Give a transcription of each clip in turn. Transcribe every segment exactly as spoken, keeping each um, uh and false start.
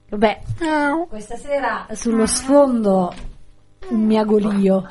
Vabbè, questa sera sullo sfondo un miagolio.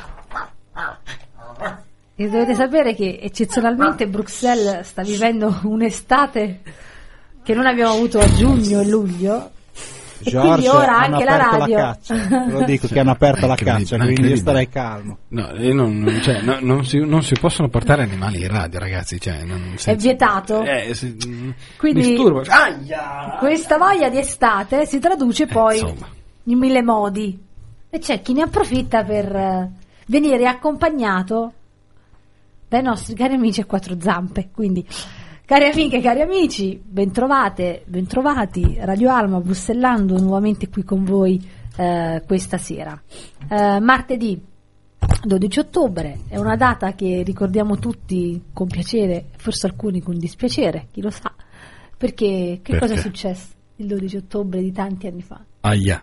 E dovete sapere che eccezionalmente Bruxelles sta vivendo un'estate che non abbiamo avuto a giugno e luglio. E quindi ora anche la radio la caccia. Lo dico che hanno aperto la caccia, quindi io starei calmo. No, io non, cioè, no, non, si, non si possono portare animali in radio, ragazzi, cioè, non, senza, è vietato. Eh, si, quindi disturbo. Aia! Questa voglia di estate si traduce poi eh, in mille modi e c'è chi ne approfitta per uh, venire accompagnato dai nostri cari amici a quattro zampe. Quindi, cari amiche e cari amici, bentrovate, bentrovati, Radio Alma, Brussellando, nuovamente qui con voi eh, questa sera. Eh, martedì dodici ottobre, è una data che ricordiamo tutti con piacere, forse alcuni con dispiacere, chi lo sa, perché che perché? cosa è successo il dodici ottobre di tanti anni fa? Aia,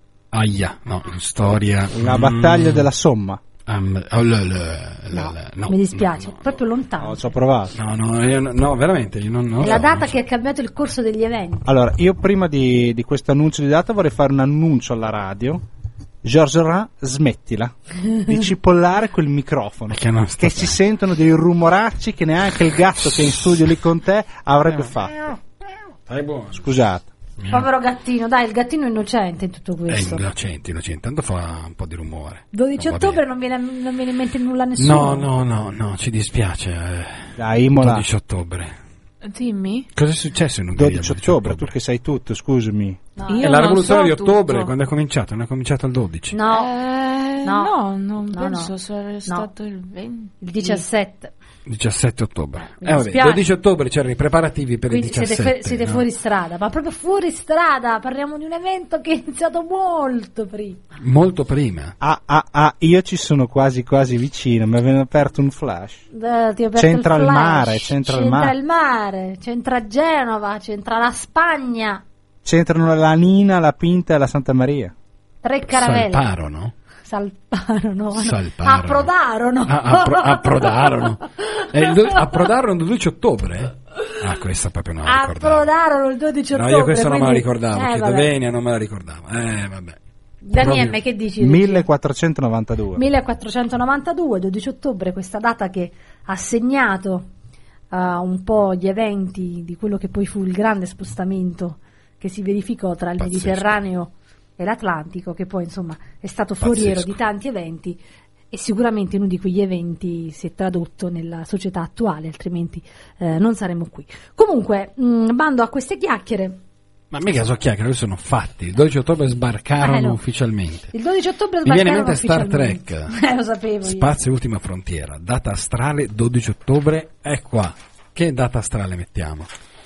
aia, no, in storia... La mm, battaglia della Somma. Um, oh, l, l, l, No, l, no, mi dispiace, no, no, proprio lontano. No, ci ho provato. No, no, io, no, veramente, io non, non È la so, data non che ha cambiato il corso degli eventi. Allora, io prima di, di questo annuncio di data vorrei fare un annuncio alla radio. Georges Ra, smettila di cipollare quel microfono, Che non sta che si sentono dei rumoracci che neanche il gatto che è in studio lì con te avrebbe fatto. Stai buono. Scusate. Povero gattino, dai, il gattino è innocente in tutto È questo. innocente, innocente, tanto fa un po' di rumore. dodici Non va ottobre bene. non viene, non viene in mente nulla a nessuno. No, no, no, no, ci dispiace. Eh. Dai, Imola. dodici ottobre. Dimmi. Cosa è successo in Ungheria? dodici ottobre, tu che sai tutto, scusami. No. Io È la non rivoluzione so di ottobre, tutto. quando è cominciato? Non è cominciato il dodici. No, Eh, No. no, non No, penso no. sia stato il venti. il diciassette. diciassette ottobre. Mi Eh, vabbè, dispiace. dodici ottobre c'erano i preparativi per Quindi il siete, diciassette. fe- siete no? fuori strada, ma proprio fuori strada. Parliamo di un evento che è iniziato molto prima. Molto prima. Ah, ah, ah, io ci sono quasi quasi vicino, mi avevano aperto un flash. Eh, ti ho aperto C'entra il il flash. mare, c'entra il C'entra mare. il mare, c'entra Genova, c'entra la Spagna. C'entrano la Nina, la Pinta e la Santa Maria. Tre caravelle. Salparono. Salparono. Salparono. Approdarono. Ah, appro- approdarono. Eh, il do- approdarono il dodici ottobre? Ah, questa proprio non la ricordavo. Approdarono il dodici No, ottobre. io questa non me la quindi- ricordavo. Eh, Che vabbè. Dovenia non me la ricordavo. Eh, vabbè. Daniele, Proprio- che dici? millequattrocentonovantadue. millequattrocentonovantadue, dodici ottobre, questa data che ha segnato uh, un po' gli eventi di quello che poi fu il grande spostamento che si verificò tra il Pazzesco. Mediterraneo e l'Atlantico, che poi insomma è stato foriero Pazzesco. di tanti eventi e sicuramente uno di quegli eventi si è tradotto nella società attuale, altrimenti eh, non saremmo qui. Comunque, mh, bando a queste chiacchiere. Ma mica so chiacchiere, questi sono fatti. Il dodici ottobre sbarcarono Eh, no. ufficialmente. Il dodici ottobre Mi viene in sbarcarono mente Star ufficialmente. Trek. Eh, lo sapevo io. Spazio Ultima Frontiera. Data astrale dodici ottobre. È qua. Che data astrale mettiamo?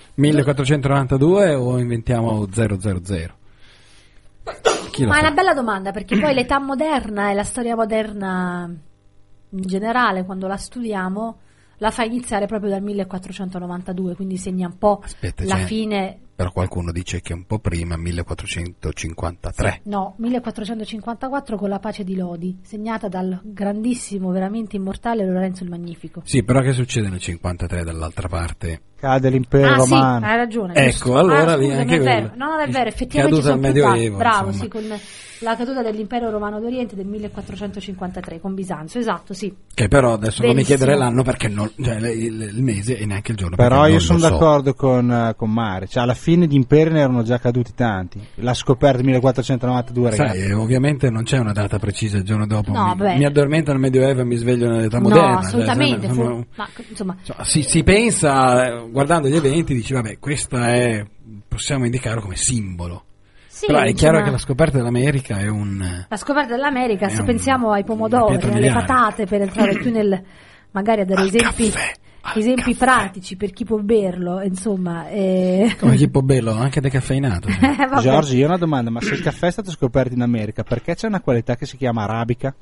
millequattrocentonovantadue o inventiamo zero zero zero? Chi lo Ma è sa? una bella domanda, perché poi l'età moderna e la storia moderna in generale, quando la studiamo, la fa iniziare proprio dal millequattrocentonovantadue, quindi segna un po' Aspetta, la c'è- fine. Però qualcuno dice che un po' prima, millequattrocentocinquantatré. No, millequattrocentocinquantaquattro con la pace di Lodi, segnata dal grandissimo, veramente immortale Lorenzo il Magnifico. Sì, però che succede nel cinquantatré dall'altra parte? Cade l'impero Ah sì, romano. hai ragione. Ecco, giusto. allora ah, lì scusami, anche è vero. quello. No, non è vero, effettivamente Caduta sono al più tardi. Medioevo, Bravo, insomma. sì, con la caduta dell'impero romano d'Oriente del millequattrocentocinquantatré con Bisanzio, esatto, sì. Che però adesso non mi Benissimo. chiedere l'anno perché non, cioè, il, il mese e neanche il giorno. Però perché io non sono lo so. d'accordo con, eh, con Mare, cioè alla fine di imperi ne erano già caduti tanti. La scoperta del millequattrocentonovantadue, ragazzi. Sai, eh, ovviamente non c'è una data precisa il giorno dopo. No, mi, beh. mi addormento nel Medioevo e mi sveglio nell'età No, moderna. cioè, assolutamente. sono- fu- sono- ma, insomma, insomma, si, si pensa, eh, guardando gli eventi, dici, vabbè, questa è, possiamo indicarlo come simbolo. sì, Però è chiaro insomma, che la scoperta dell'America è un... la scoperta dell'America, è se un- pensiamo ai una pomodori, pietra alle miliare. patate, per entrare più nel, magari a dare Al esempi, caffè, al esempi caffè. pratici per chi può berlo, insomma. eh. Come Chippo Bello, anche decaffeinato. Eh, vabbè. Giorgi, io ho una domanda, ma se il caffè è stato scoperto in America, perché c'è una qualità che si chiama arabica?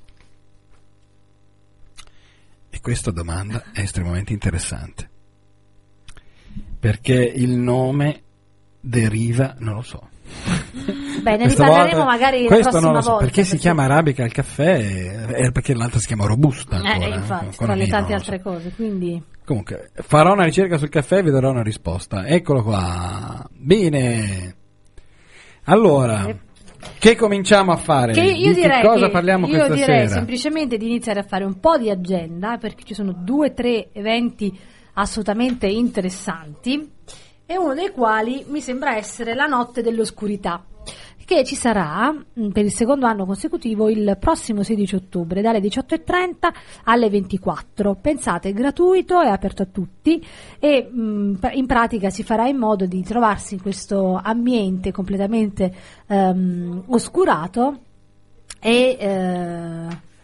E questa domanda è estremamente interessante. Perché il nome deriva, non lo so. Beh, ne Questa riparleremo volta- magari la questo prossima non lo so, volta. perché si chiama arabica il caffè è perché l'altra si chiama robusta ancora, Eh, eh, infatti, ancora tra le meno, tante non lo so. altre cose, quindi... Comunque, farò una ricerca sul caffè e vi darò una risposta. Eccolo qua. Bene. Allora, Eh. che cominciamo a fare? Che io Di direi che cosa che parliamo io questa direi sera? semplicemente di iniziare a fare un po' di agenda, perché ci sono due o tre eventi assolutamente interessanti, e uno dei quali mi sembra essere la Notte dell'Oscurità, che ci sarà mh, per il secondo anno consecutivo il prossimo sedici ottobre dalle diciotto e trenta alle ventiquattro. Pensate, è gratuito, è aperto a tutti e mh, in pratica si farà in modo di trovarsi in questo ambiente completamente ehm, oscurato e, eh,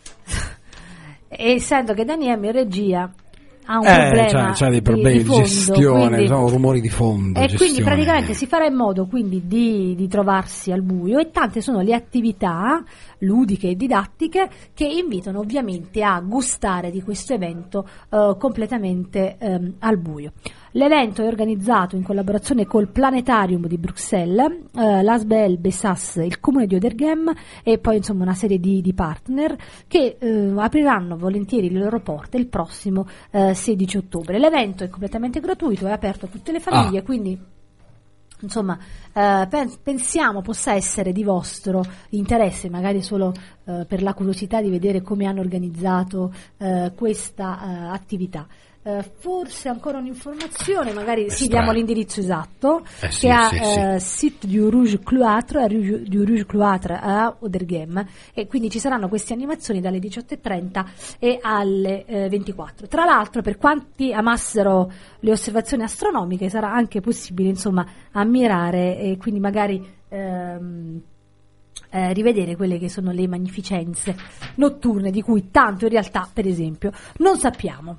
e essendo che Daniele in regia ha un Eh, problema, c'ha, c'ha dei di- problemi di di, fondo, gestione, quindi- sono rumori di fondo. e quindi gestione. praticamente si farà in modo quindi di, di trovarsi al buio, e tante sono le attività ludiche e didattiche che invitano ovviamente a gustare di questo evento eh, completamente ehm, al buio. L'evento è organizzato in collaborazione col Planetarium di Bruxelles, eh, l'A S B L Bessas, il Comune di Oderghem e poi insomma una serie di, di partner che eh, apriranno volentieri le loro porte il prossimo eh, sedici ottobre. L'evento è completamente gratuito, è aperto a tutte le famiglie, Ah. quindi insomma eh, pen- pensiamo possa essere di vostro interesse, magari solo eh, per la curiosità di vedere come hanno organizzato eh, questa eh, attività. Eh, forse ancora un'informazione, magari sì, strano. diamo l'indirizzo esatto, Eh sì, che ha sì, eh, Site du Rouge Cloître, a Rouge- du Rouge Cloître a Oderghem, e quindi ci saranno queste animazioni dalle diciotto e trenta e alle eh, ventiquattro. Tra l'altro, per quanti amassero le osservazioni astronomiche, sarà anche possibile insomma ammirare e quindi magari ehm, eh, rivedere quelle che sono le magnificenze notturne di cui tanto in realtà, per esempio, non sappiamo.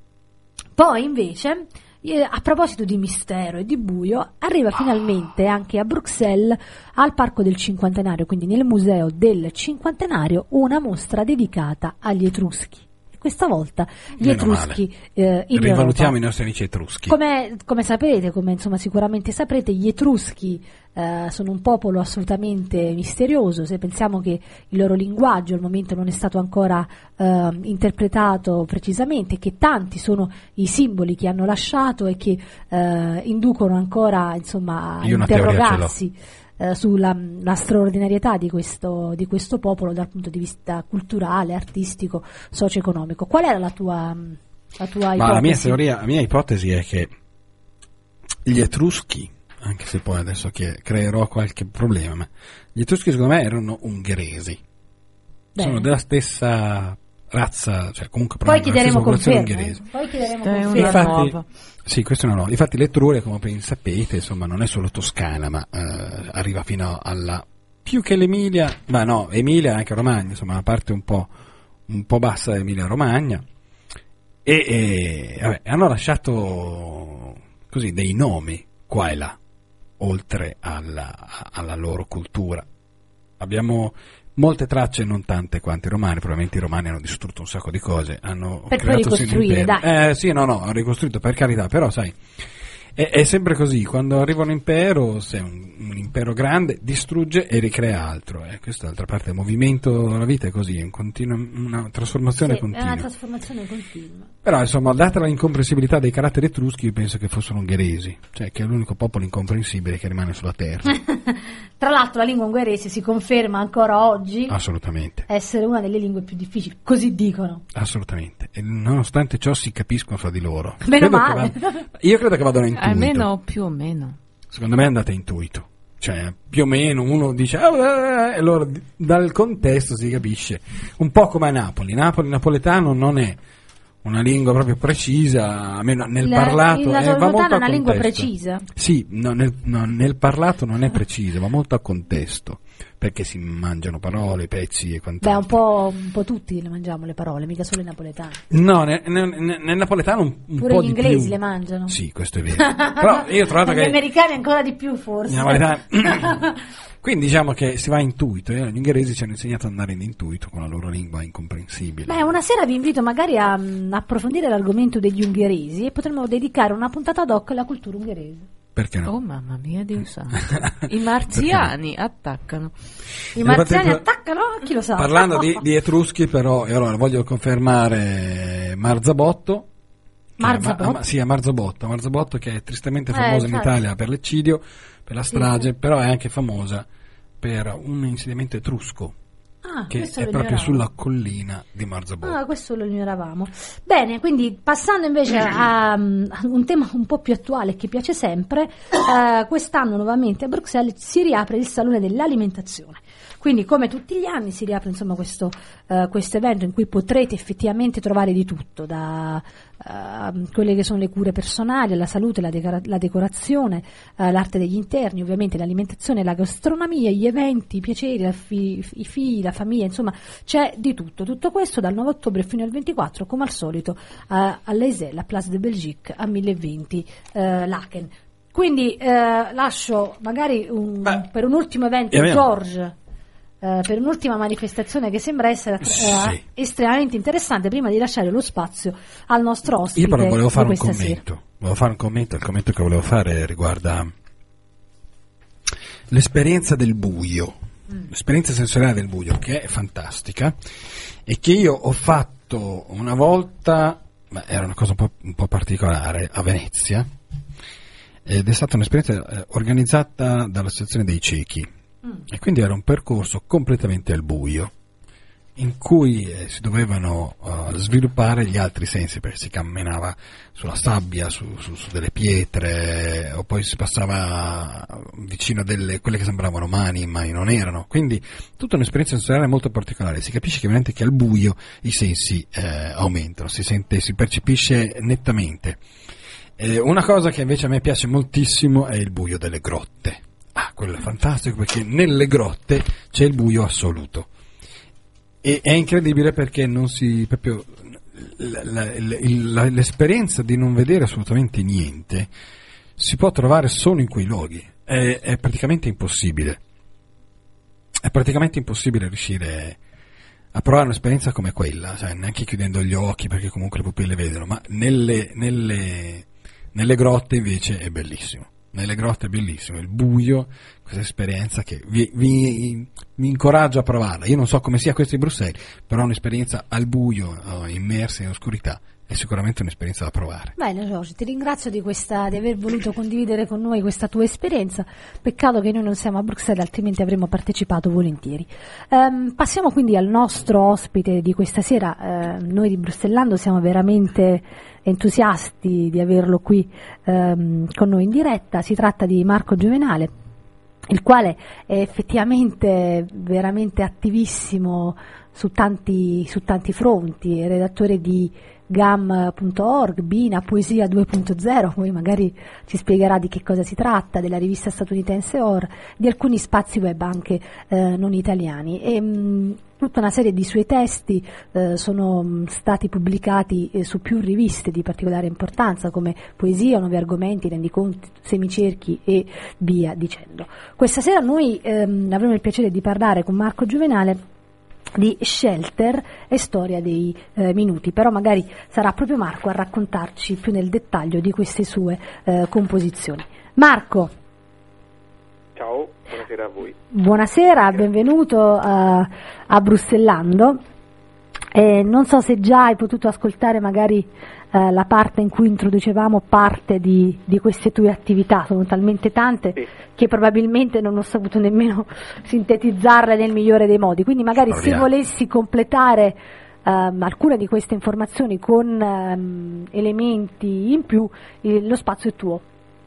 Poi invece, eh, a proposito di mistero e di buio, arriva finalmente anche a Bruxelles, al Parco del Cinquantenario, quindi nel Museo del Cinquantenario, una mostra dedicata agli Etruschi. E questa volta gli Meno Etruschi eh, in Rivalutiamo Europa. i nostri amici etruschi. Come, come sapete, come insomma sicuramente saprete, gli Etruschi eh, sono un popolo assolutamente misterioso. Se pensiamo che il loro linguaggio al momento non è stato ancora eh, interpretato precisamente, che tanti sono i simboli che hanno lasciato e che eh, inducono ancora insomma a Io una teoria ce l'ho. interrogarsi eh, sulla la straordinarietà di questo, di questo popolo dal punto di vista culturale, artistico, socio-economico. Qual era la tua, la tua Ma la mia ipotesi? teoria, la mia ipotesi è che gli Etruschi, anche se poi adesso che creerò qualche problema, ma gli Etruschi secondo me erano ungheresi. Bene. Sono della stessa razza, cioè comunque Poi provengono dalla chiederemo stessa popolazione conferma. ungherese. eh. Poi chiederemo È conferma. una Infatti, nuova. sì, questo no, no. Infatti l'Etruria, come ben sapete, insomma, non è solo Toscana, ma eh, arriva fino alla più che l'Emilia, ma no, Emilia e anche Romagna, insomma, una parte un po', un po' bassa dell'Emilia Romagna. E, e vabbè, hanno lasciato così dei nomi qua e là, oltre alla, alla loro cultura. Abbiamo molte tracce, non tante quanto i romani, probabilmente i romani hanno distrutto un sacco di cose, hanno Per poi creato sì un ricostruire, impero. dai. Eh sì, no, no, hanno ricostruito per carità, però sai, è, è sempre così, quando arriva un impero, se un, un impero grande distrugge e ricrea altro, eh. Questo d'altra parte è il movimento, la vita è così, è un continuo, una trasformazione Sì, è continua. una trasformazione continua. Però insomma, data l'incomprensibilità dei caratteri etruschi, io penso che fossero ungheresi, cioè che è l'unico popolo incomprensibile che rimane sulla terra. Tra l'altro la lingua ungherese si conferma ancora oggi Assolutamente, essere una delle lingue più difficili, così dicono. assolutamente. E nonostante ciò si capiscono fra di loro. Meno Credo che male. vada- io credo che vadano in intuito. Almeno più o meno. Secondo me andate a intuito. Cioè, più o meno uno dice "Ah, eh", e allora d- dal contesto si capisce. Un po' come a Napoli. Napoli napoletano non è una lingua proprio precisa, almeno nel La- parlato la eh, va molto napoletana a è una lingua contesto. precisa. Sì, no, nel, no, nel parlato non è precisa, va molto a contesto, perché si mangiano parole, pezzi e Beh, quant'altro. un po', un po' tutti le mangiamo le parole, mica solo i napoletani. No, nel, nel- nel napoletano un, un Pure po' gli di inglesi più. le mangiano. Sì, questo è vero. Però io ho trovato Gli che americani ancora di più forse. i napoletani- Quindi diciamo che si va a intuito, eh? Gli ungheresi ci hanno insegnato ad andare in intuito con la loro lingua incomprensibile. Beh, una sera vi invito magari a mm, approfondire l'argomento degli ungheresi e potremmo dedicare una puntata ad hoc alla cultura ungherese. Perché no? Oh mamma mia, Dio santo. I marziani attaccano. I Nel marziani frattempo- attaccano? Chi lo sa? Parlando di, di etruschi, però, e allora voglio confermare Marzabotto. che è- Marzabotto? ma- sì, a Marzabotto, Marzabotto che è tristemente Eh, famoso in infatti. Italia per l'eccidio, per la strage, sì. Però è anche famosa per un insediamento etrusco. Ah, che è proprio sulla collina di Marzabotto. Ah, questo lo ignoravamo. Bene, quindi passando invece a, a un tema un po' più attuale che piace sempre, eh, quest'anno nuovamente a Bruxelles si riapre il Salone dell'Alimentazione. Quindi come tutti gli anni si riapre insomma questo, uh, questo evento in cui potrete effettivamente trovare di tutto, da uh, quelle che sono le cure personali, la salute, la, decora- la decorazione, uh, l'arte degli interni, ovviamente l'alimentazione, la gastronomia, gli eventi, i piaceri, la fi- i figli, la famiglia, insomma c'è di tutto. Tutto questo dal nove ottobre fino al ventiquattro, come al solito, uh, all'Eisel, la Place de Belgique, a mille venti uh, Laken. Quindi uh, lascio magari un, Beh, per un ultimo evento George. Uh, per un'ultima manifestazione che sembra essere uh, sì. estremamente interessante, prima di lasciare lo spazio al nostro ospite. Io però volevo fare un commento. Sera. Volevo fare un commento. Il commento che volevo fare riguarda l'esperienza del buio, mm. l'esperienza sensoriale del buio, che è fantastica e che io ho fatto una volta, ma era una cosa un po', un po' particolare, a Venezia, ed è stata un'esperienza eh, organizzata dall'Associazione dei Ciechi. E quindi era un percorso completamente al buio in cui eh, si dovevano uh, sviluppare gli altri sensi, perché si camminava sulla sabbia, su, su, su delle pietre, o poi si passava vicino a delle, quelle che sembravano mani ma non erano, quindi tutta un'esperienza sensoriale molto particolare. Si capisce che veramente che al buio i sensi eh, aumentano, si sente, si percepisce nettamente. Eh, una cosa che invece a me piace moltissimo è il buio delle grotte. Ah, quello è fantastico, perché nelle grotte c'è il buio assoluto e è incredibile perché non si proprio la, la, la, l'esperienza di non vedere assolutamente niente si può trovare solo in quei luoghi. È, è praticamente impossibile è praticamente impossibile riuscire a provare un'esperienza come quella, cioè, neanche chiudendo gli occhi, perché comunque le pupille vedono, ma nelle, nelle, nelle grotte invece è bellissimo. Nelle grotte è bellissimo, il buio, questa esperienza che vi, vi, vi incoraggio a provarla. Io non so come sia questo di Bruxelles, però un'esperienza al buio, immersa in oscurità, è sicuramente un'esperienza da provare. Bene Giorgio, ti ringrazio di, questa, di aver voluto condividere con noi questa tua esperienza. Peccato che noi non siamo a Bruxelles, altrimenti avremmo partecipato volentieri. Um, passiamo quindi al nostro ospite di questa sera. Uh, noi di Bruxellando siamo veramente entusiasti di averlo qui um, con noi in diretta. Si tratta di Marco Giovenale, il quale è effettivamente veramente attivissimo su tanti, su tanti fronti, è redattore di gam punto org, Bina, Poesia due punto zero, poi magari ci spiegherà di che cosa si tratta, della rivista statunitense O R, di alcuni spazi web anche eh, non italiani. E, mh, tutta una serie di suoi testi eh, sono mh, stati pubblicati eh, su più riviste di particolare importanza, come Poesia, Nuovi Argomenti, Rendiconti, Semicerchi e via dicendo. Questa sera noi ehm, avremo il piacere di parlare con Marco Giovenale di Shelter e Storia dei eh, minuti, però magari sarà proprio Marco a raccontarci più nel dettaglio di queste sue eh, composizioni. Marco. Ciao, buonasera a voi. Buonasera, benvenuto a, a Bruxellando. Eh, non so se già hai potuto ascoltare magari eh, la parte in cui introducevamo parte di, di queste tue attività, sono talmente tante sì. che probabilmente non ho saputo nemmeno sintetizzarle nel migliore dei modi, quindi magari Proviamo. se volessi completare ehm, alcune di queste informazioni con ehm, elementi in più, eh, lo spazio è tuo.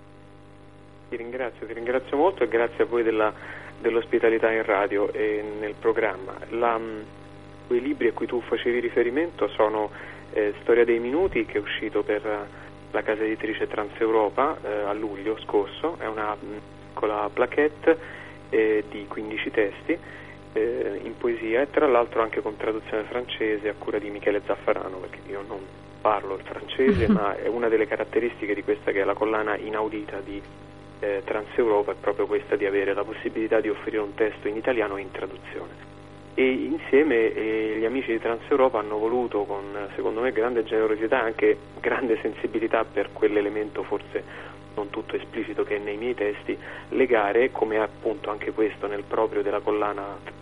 Ti ringrazio, ti ringrazio molto e grazie a voi della, dell'ospitalità in radio e nel programma. La, quei libri a cui tu facevi riferimento sono eh, Storia dei minuti, che è uscito per la casa editrice Transeuropa eh, a luglio scorso, è una piccola plaquette eh, di quindici testi eh, in poesia e tra l'altro anche con traduzione francese a cura di Michele Zaffarano, perché io non parlo il francese ma è una delle caratteristiche di questa che è la collana inaudita di eh, Transeuropa, è proprio questa di avere la possibilità di offrire un testo in italiano e in traduzione. E insieme eh, gli amici di Transeuropa hanno voluto, con secondo me grande generosità e anche grande sensibilità per quell'elemento forse non tutto esplicito che è nei miei testi, legare, come appunto anche questo nel proprio della collana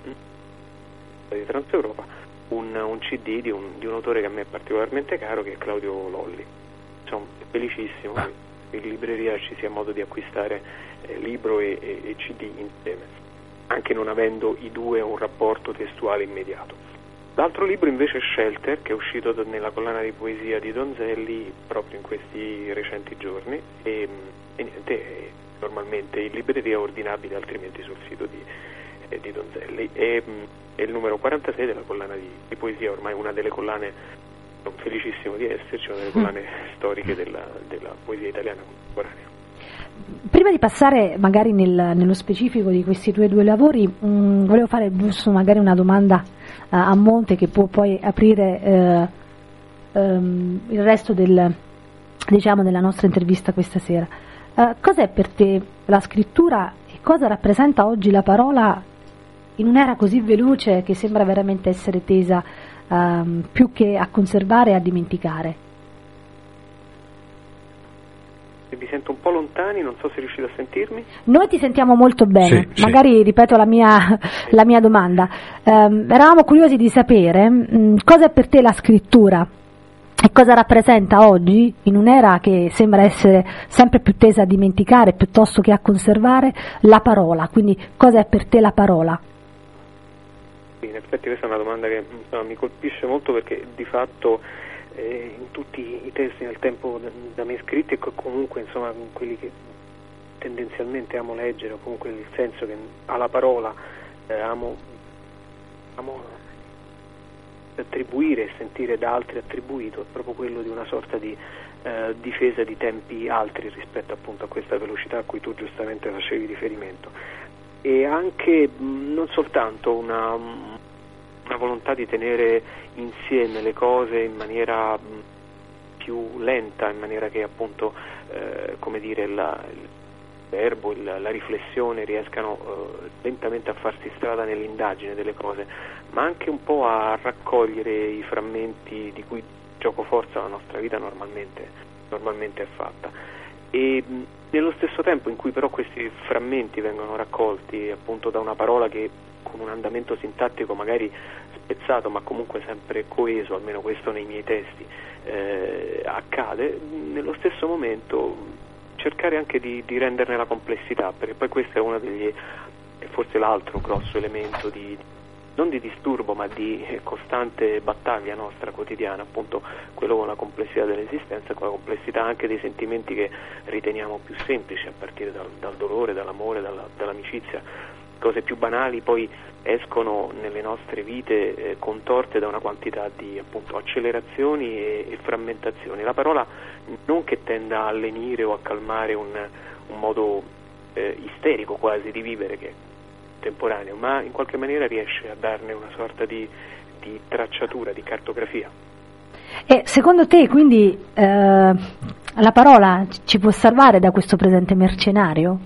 di Transeuropa, un, un C D di un, di un autore che a me è particolarmente caro, che è Claudio Lolli. Insomma, è felicissimo. Ah, in libreria ci sia modo di acquistare eh, libro e, e, e C D insieme, anche non avendo i due un rapporto testuale immediato. L'altro libro invece è Shelter, che è uscito da, nella collana di poesia di Donzelli proprio in questi recenti giorni e, e niente, è normalmente in libreria ordinabile, altrimenti sul sito di, eh, di Donzelli. E, è il numero quarantasei della collana di, di poesia, ormai una delle collane, sono felicissimo di esserci, una delle collane mm. storiche della, della poesia italiana contemporanea. Prima di passare magari nel, nello specifico di questi tuoi due lavori, mh, volevo fare giusto magari una domanda uh, a monte che può poi aprire uh, um, il resto del, diciamo, della nostra intervista questa sera. Uh, cos'è per te la scrittura e cosa rappresenta oggi la parola in un'era così veloce che sembra veramente essere tesa um, più che a conservare e a dimenticare? Vi sento un po' lontani, non so se riuscite a sentirmi. Noi ti sentiamo molto bene, sì, magari sì. ripeto la mia, la mia domanda. Um, eravamo curiosi di sapere um, cosa è per te la scrittura e cosa rappresenta oggi, in un'era che sembra essere sempre più tesa a dimenticare piuttosto che a conservare, la parola. Quindi cosa è per te la parola? In effetti questa è una domanda che insomma, mi colpisce molto, perché di fatto eh, in tutti i testi nel tempo da, da me scritti, e comunque insomma quelli che tendenzialmente amo leggere, o comunque il senso che alla parola eh, amo, amo attribuire e sentire da altri attribuito, è proprio quello di una sorta di eh, difesa di tempi altri rispetto appunto a questa velocità a cui tu giustamente facevi riferimento, e anche mh, non soltanto una, una volontà di tenere insieme le cose in maniera mh, più lenta, in maniera che appunto eh, come dire la, il verbo, il, la riflessione riescano eh, lentamente a farsi strada nell'indagine delle cose, ma anche un po' a raccogliere i frammenti di cui giocoforza la nostra vita normalmente, normalmente è fatta. E mh, nello stesso tempo in cui però questi frammenti vengono raccolti appunto da una parola che con un andamento sintattico magari spezzato ma comunque sempre coeso, almeno questo nei miei testi eh, accade, nello stesso momento cercare anche di, di renderne la complessità, perché poi questo è uno degli, è forse l'altro grosso elemento di, non di disturbo ma di costante battaglia nostra quotidiana, appunto quello con la complessità dell'esistenza e con la complessità anche dei sentimenti che riteniamo più semplici, a partire dal, dal dolore, dall'amore, dalla, dall'amicizia. Cose più banali poi escono nelle nostre vite eh, contorte da una quantità di appunto accelerazioni e, e frammentazioni. La parola non che tenda a lenire o a calmare un, un modo eh, isterico quasi di vivere che è temporaneo, ma in qualche maniera riesce a darne una sorta di, di tracciatura, di cartografia. E secondo te quindi eh, la parola ci può salvare da questo presente mercenario?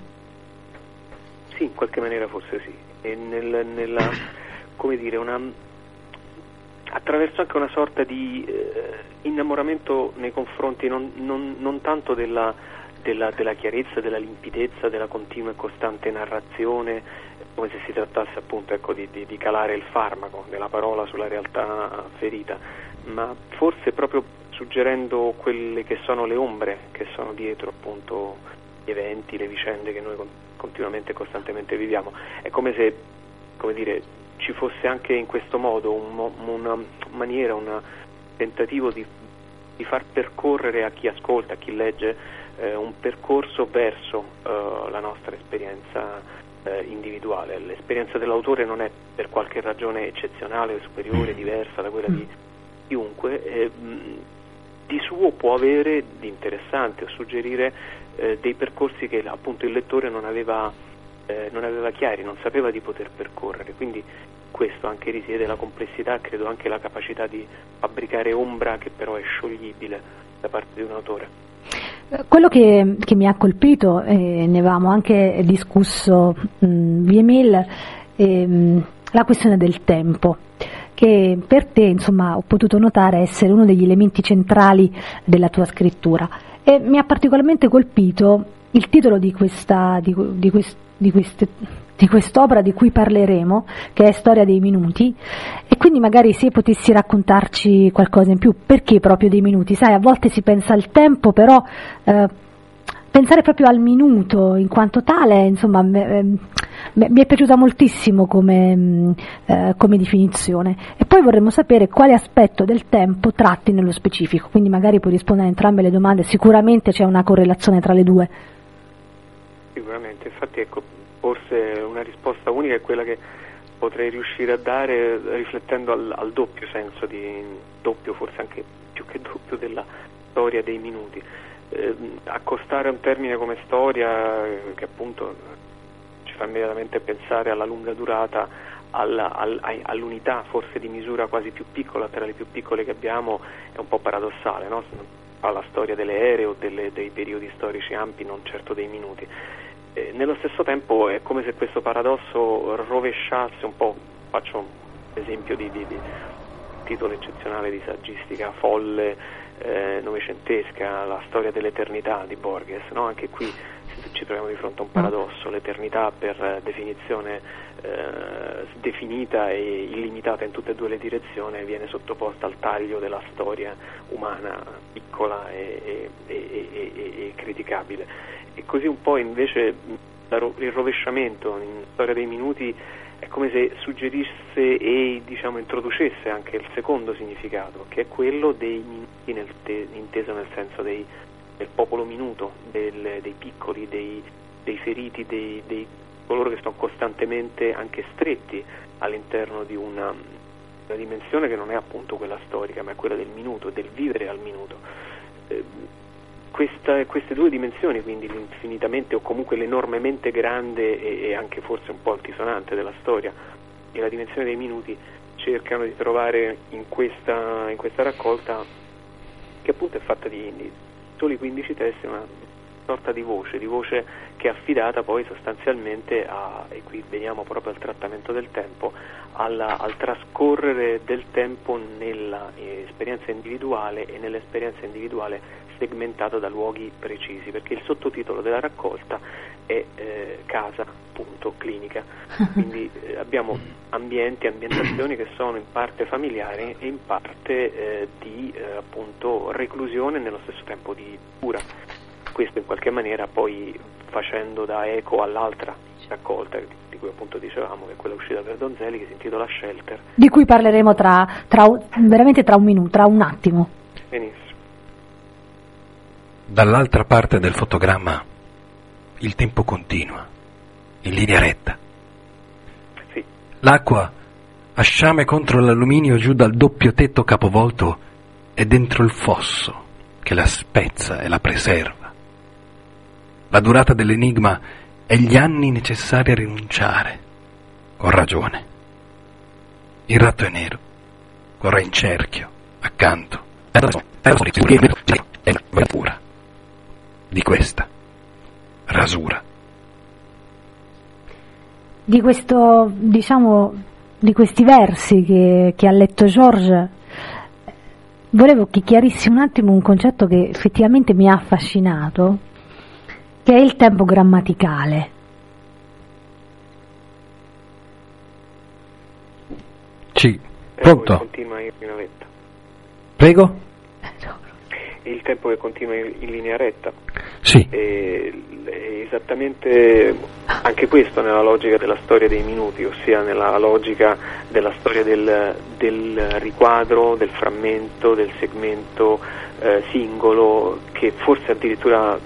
Sì, in qualche maniera forse sì, e nel, nella, come dire, una, attraverso anche una sorta di eh, innamoramento nei confronti non, non, non tanto della, della, della chiarezza, della limpidezza, della continua e costante narrazione, come se si trattasse appunto ecco, di, di, di calare il farmaco della parola sulla realtà ferita, ma forse proprio suggerendo quelle che sono le ombre che sono dietro appunto gli eventi, le vicende che noi continuamente e costantemente viviamo. È come se, come dire, ci fosse anche in questo modo un, una maniera, un tentativo di, di far percorrere a chi ascolta, a chi legge, eh, un percorso verso eh, la nostra esperienza eh, individuale. L'esperienza dell'autore non è per qualche ragione eccezionale, superiore, diversa da quella di chiunque, eh, di suo può avere di interessante o suggerire eh, dei percorsi che appunto il lettore non aveva, eh, non aveva chiari, non sapeva di poter percorrere, quindi questo anche risiede la complessità, credo anche la capacità di fabbricare ombra che però è scioglibile da parte di un autore. Quello che, che mi ha colpito, e eh, ne avevamo anche discusso mh, via mail, è mh, la questione del tempo, che per te, insomma, ho potuto notare essere uno degli elementi centrali della tua scrittura, e mi ha particolarmente colpito il titolo di questa di, di, quest, di, queste, di quest'opera di cui parleremo, che è Storia dei minuti, e quindi magari se potessi raccontarci qualcosa in più, perché proprio dei minuti? Sai, a volte si pensa al tempo, però eh, pensare proprio al minuto in quanto tale, insomma, m- m- mi è piaciuta moltissimo come, mh, eh, come definizione. E poi vorremmo sapere quale aspetto del tempo tratti nello specifico, quindi magari puoi rispondere a entrambe le domande, sicuramente c'è una correlazione tra le due. Sicuramente, infatti ecco, forse una risposta unica è quella che potrei riuscire a dare riflettendo al, al doppio senso, di doppio, forse anche più che doppio, della storia dei minuti. Eh, accostare un termine come storia, eh, che appunto ci fa immediatamente pensare alla lunga durata, alla, al, all'unità forse di misura quasi più piccola tra le più piccole che abbiamo, è un po' paradossale, no? Alla storia delle ere o delle, dei periodi storici ampi, non certo dei minuti. Eh, nello stesso tempo è come se questo paradosso rovesciasse un po'. Faccio un esempio di, di, di titolo eccezionale di saggistica folle, eh, novecentesca, La storia dell'eternità di Borges, no? Anche qui ci troviamo di fronte a un paradosso. L'eternità, per definizione eh, definita e illimitata in tutte e due le direzioni, viene sottoposta al taglio della storia umana piccola e, e, e, e, e criticabile. E così un po' invece il rovesciamento in Storia dei minuti è come se suggerisse e, diciamo, introducesse anche il secondo significato, che è quello dei minuti, nel te, inteso nel senso dei, del popolo minuto, del, dei piccoli, dei, dei feriti, dei, dei coloro che sono costantemente anche stretti all'interno di una, una dimensione che non è appunto quella storica, ma è quella del minuto, del vivere al minuto. Eh, Questa, queste due dimensioni, quindi l'infinitamente o comunque l'enormemente grande e, e anche forse un po' altisonante della storia e la dimensione dei minuti, cercano di trovare in questa, in questa raccolta, che appunto è fatta di, di soli quindici testi, una sorta di voce, di voce che è affidata poi sostanzialmente a, e qui veniamo proprio al trattamento del tempo, alla, al trascorrere del tempo nell'esperienza individuale e nell'esperienza individuale segmentato da luoghi precisi, perché il sottotitolo della raccolta è eh, casa, punto, clinica. Quindi eh, abbiamo ambienti, ambientazioni che sono in parte familiari e in parte eh, di eh, appunto reclusione e nello stesso tempo di cura. Questo in qualche maniera poi facendo da eco all'altra raccolta di cui appunto dicevamo, che è quella uscita per Donzelli, che si intitola Shelter, di cui parleremo tra, tra veramente tra un minuto, tra un attimo. Benissimo. Dall'altra parte del fotogramma il tempo continua, in linea retta. Sì. L'acqua a sciame contro l'alluminio giù dal doppio tetto capovolto è dentro il fosso che la spezza e la preserva. La durata dell'enigma è gli anni necessari a rinunciare, con ragione. Il ratto è nero, corre in cerchio, accanto. È la pura di questa rasura. Di questo, diciamo, di questi versi che, che ha letto Georges, volevo che chiarissi un attimo un concetto che effettivamente mi ha affascinato, che è il tempo grammaticale. Sì, pronto? Continua in linea retta. Prego? Il tempo che continua in linea retta. Sì. È, è esattamente anche questo nella logica della storia dei minuti, ossia nella logica della storia del, del riquadro, del frammento, del segmento eh, singolo, che forse addirittura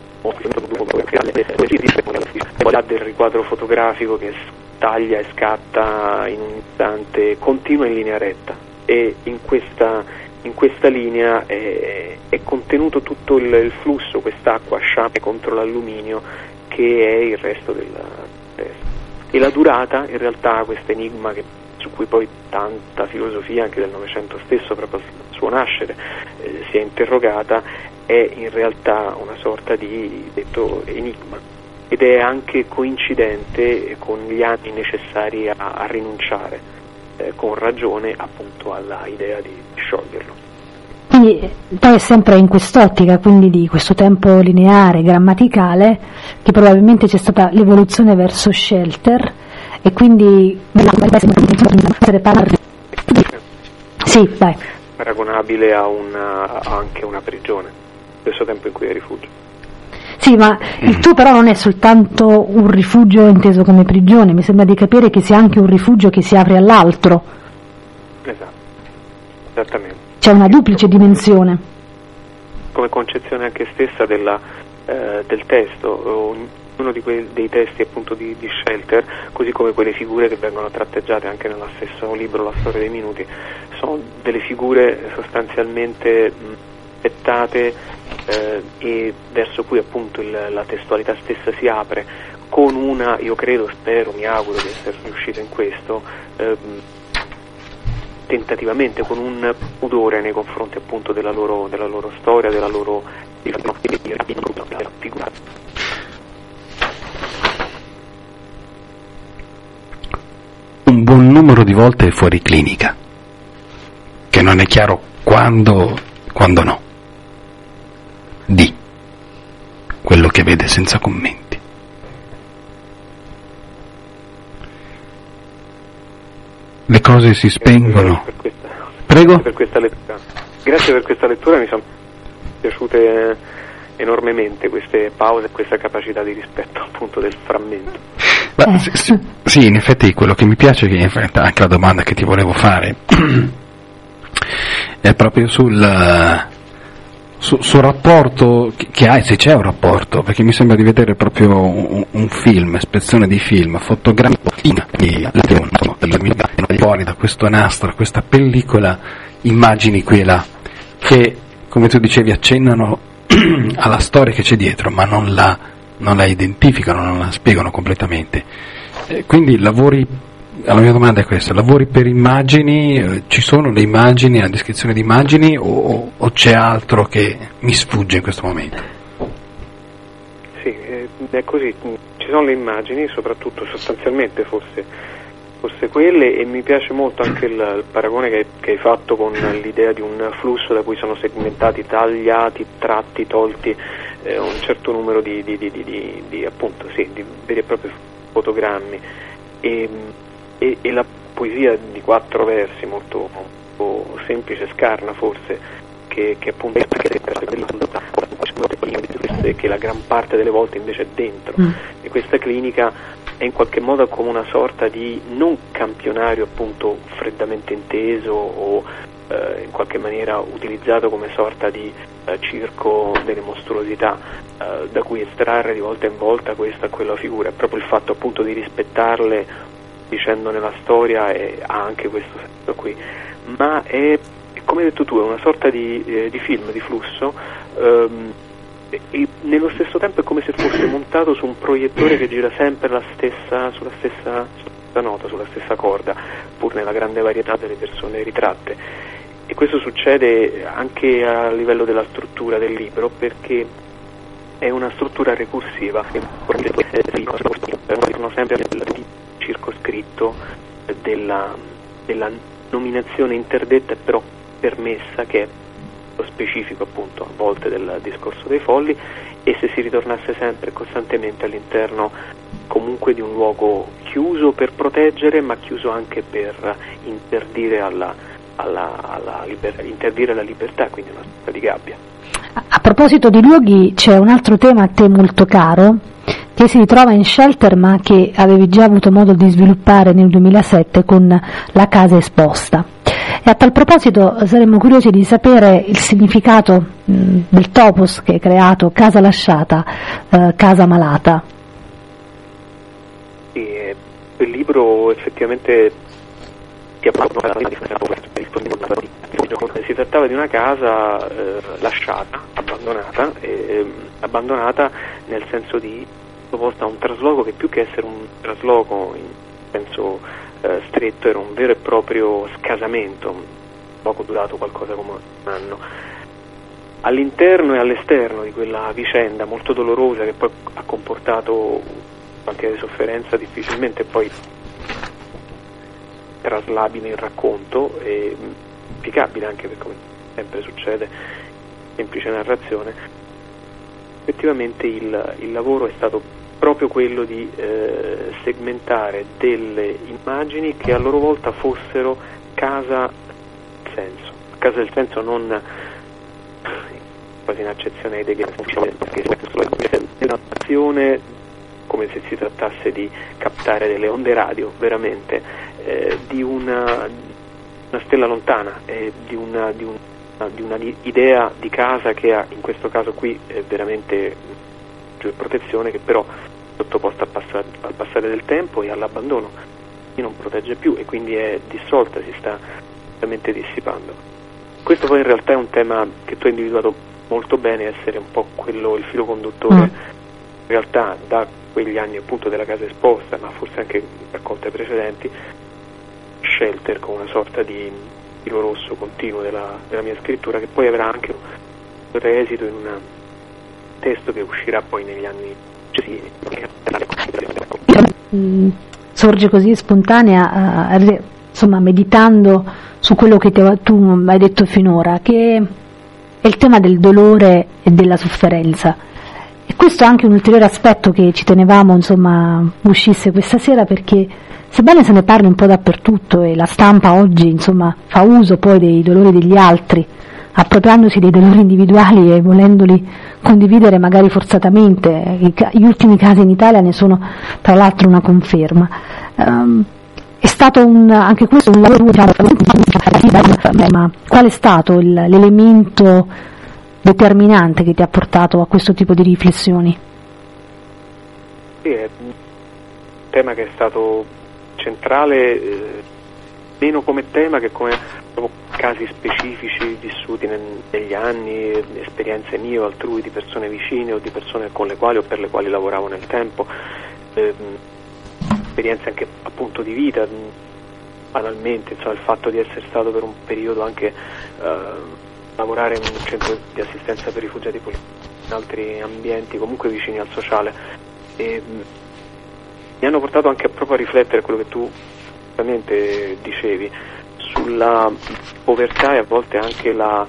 del riquadro fotografico che taglia e scatta in un istante, continua in linea retta, e in questa In questa linea è, è contenuto tutto il, il flusso, quest'acqua a sciame contro l'alluminio, che è il resto del testo. E la durata, in realtà, questo enigma che, su cui poi tanta filosofia anche del Novecento stesso, proprio al suo nascere, eh, si è interrogata, è in realtà una sorta di detto enigma, ed è anche coincidente con gli anni necessari a, a rinunciare. Eh, con ragione appunto alla idea di scioglierlo. Quindi poi è sempre in quest'ottica, quindi di questo tempo lineare, grammaticale, che probabilmente c'è stata l'evoluzione verso Shelter, e quindi sì, vai. Paragonabile a una, a anche una prigione, allo stesso tempo in cui è rifugio. Sì, Sì, ma il tuo però non è soltanto un rifugio inteso come prigione, mi sembra di capire che sia anche un rifugio che si apre all'altro. Esatto, esattamente. C'è una duplice dimensione. Come concezione anche stessa della, eh, del testo, uno di quei, dei testi appunto di, di Shelter, così come quelle figure che vengono tratteggiate anche nello stesso libro La storia dei minuti, sono delle figure sostanzialmente mh, dettate eh, e verso cui appunto il, la testualità stessa si apre con una, io credo, spero, mi auguro di essere riuscito in questo, eh, tentativamente con un pudore nei confronti appunto della loro, della loro storia, della loro figura. Un buon numero di volte è fuori clinica, che non è chiaro quando, quando no. Di quello che vede senza commenti. Le cose si spengono. Per questa, Prego? Per questa lettura. Grazie per questa lettura, mi sono piaciute enormemente queste pause e questa capacità di rispetto appunto del frammento. Ma, sì, sì, sì, in effetti quello che mi piace è che in effetti anche la domanda che ti volevo fare è proprio sul, su, sul rapporto che hai, se c'è un rapporto, perché mi sembra di vedere proprio un, un film, ispezione di film, fotogrammi fuori da questo nastro, questa pellicola, immagini qui e là, che come tu dicevi accennano alla storia che c'è dietro, ma non la, non la identificano, non la spiegano completamente. Eh, quindi lavori, la mia domanda è questa, lavori per immagini, eh, ci sono le immagini, la descrizione di immagini o, o c'è altro che mi sfugge in questo momento? Sì, eh, è così, ci sono le immagini, soprattutto sostanzialmente forse forse quelle, e mi piace molto anche il, il paragone che, che hai fatto con l'idea di un flusso da cui sono segmentati, tagliati, tratti, tolti eh, un certo numero di, di, di, di, di, di appunto sì, di veri e propri fotogrammi e, e, e la poesia di quattro versi molto, molto semplice, scarna forse, che, che appunto che la gran parte delle volte invece è dentro mm. e questa clinica è in qualche modo come una sorta di non campionario appunto freddamente inteso o eh, in qualche maniera utilizzato come sorta di eh, circo delle mostruosità eh, da cui estrarre di volta in volta questa e quella figura. È proprio il fatto appunto di rispettarle dicendone la storia e ha anche questo senso qui, ma è, come hai detto tu, è una sorta di, eh, di film, di flusso ehm, e nello stesso tempo è come se fosse montato su un proiettore che gira sempre la stessa, sulla stessa, stessa nota, sulla stessa corda, pur nella grande varietà delle persone ritratte. E questo succede anche a livello della struttura del libro, perché è una struttura recursiva, sono sempre al circoscritto della, della nominazione interdetta e però permessa, che è specifico appunto a volte del discorso dei folli, e se si ritornasse sempre costantemente all'interno comunque di un luogo chiuso per proteggere, ma chiuso anche per interdire alla, alla, alla liber- interdire la libertà, quindi una sorta di gabbia. A, a proposito di luoghi, c'è un altro tema a te molto caro che si ritrova in Shelter, ma che avevi già avuto modo di sviluppare nel duemilasette con La casa esposta. E a tal proposito saremmo curiosi di sapere il significato mh, del topos che hai creato, casa lasciata, eh, casa malata. Sì, il libro effettivamente si trattava di una casa eh, lasciata, abbandonata, eh, abbandonata nel senso di sottoposta a un trasloco che più che essere un trasloco in senso eh, stretto era un vero e proprio scasamento, poco durato qualcosa come un anno. All'interno e all'esterno di quella vicenda molto dolorosa, che poi ha comportato quantità di sofferenza difficilmente poi traslabile in racconto e applicabile anche, per come sempre succede in semplice narrazione, effettivamente il, il lavoro è stato proprio quello di eh, segmentare delle immagini che a loro volta fossero casa del senso, casa del senso non quasi in accezione ai degli è un'azione come se si trattasse di captare delle onde radio, veramente, eh, di una, una stella lontana, eh, di una, di, una, di una idea di casa che ha, in questo caso qui, è veramente cioè, protezione, che però è sottoposta al, passa, al passare del tempo e all'abbandono, e non protegge più e quindi è dissolta, si sta veramente dissipando. Questo poi in realtà è un tema che tu hai individuato molto bene, essere un po' quello, il filo conduttore, mm. in realtà da quegli anni appunto della casa esposta, ma forse anche raccolte precedenti, Shelter con una sorta di filo rosso continuo della, della mia scrittura, che poi avrà anche un esito in un testo che uscirà poi negli anni successivi. Mm, sorge così spontanea, uh, insomma, meditando su quello che te, tu hai detto finora, che è il tema del dolore e della sofferenza. E questo è anche un ulteriore aspetto che ci tenevamo, insomma, uscisse questa sera, perché sebbene se ne parli un po' dappertutto e la stampa oggi, insomma, fa uso poi dei dolori degli altri, appropriandosi dei dolori individuali e volendoli condividere magari forzatamente, gli ultimi casi in Italia ne sono tra l'altro una conferma. Um, è stato un, anche questo un lavoro, diciamo, ma qual è stato il, l'elemento determinante che ti ha portato a questo tipo di riflessioni? Sì, è un tema che è stato centrale, eh, meno come tema che come proprio casi specifici vissuti nel, negli anni, esperienze mie o altrui, di persone vicine o di persone con le quali o per le quali lavoravo nel tempo, eh, esperienze anche appunto di vita, banalmente, insomma, il fatto di essere stato per un periodo anche eh, lavorare in un centro di assistenza per rifugiati politici, in altri ambienti comunque vicini al sociale, e mi hanno portato anche proprio a riflettere quello che tu giustamente dicevi sulla povertà e a volte anche la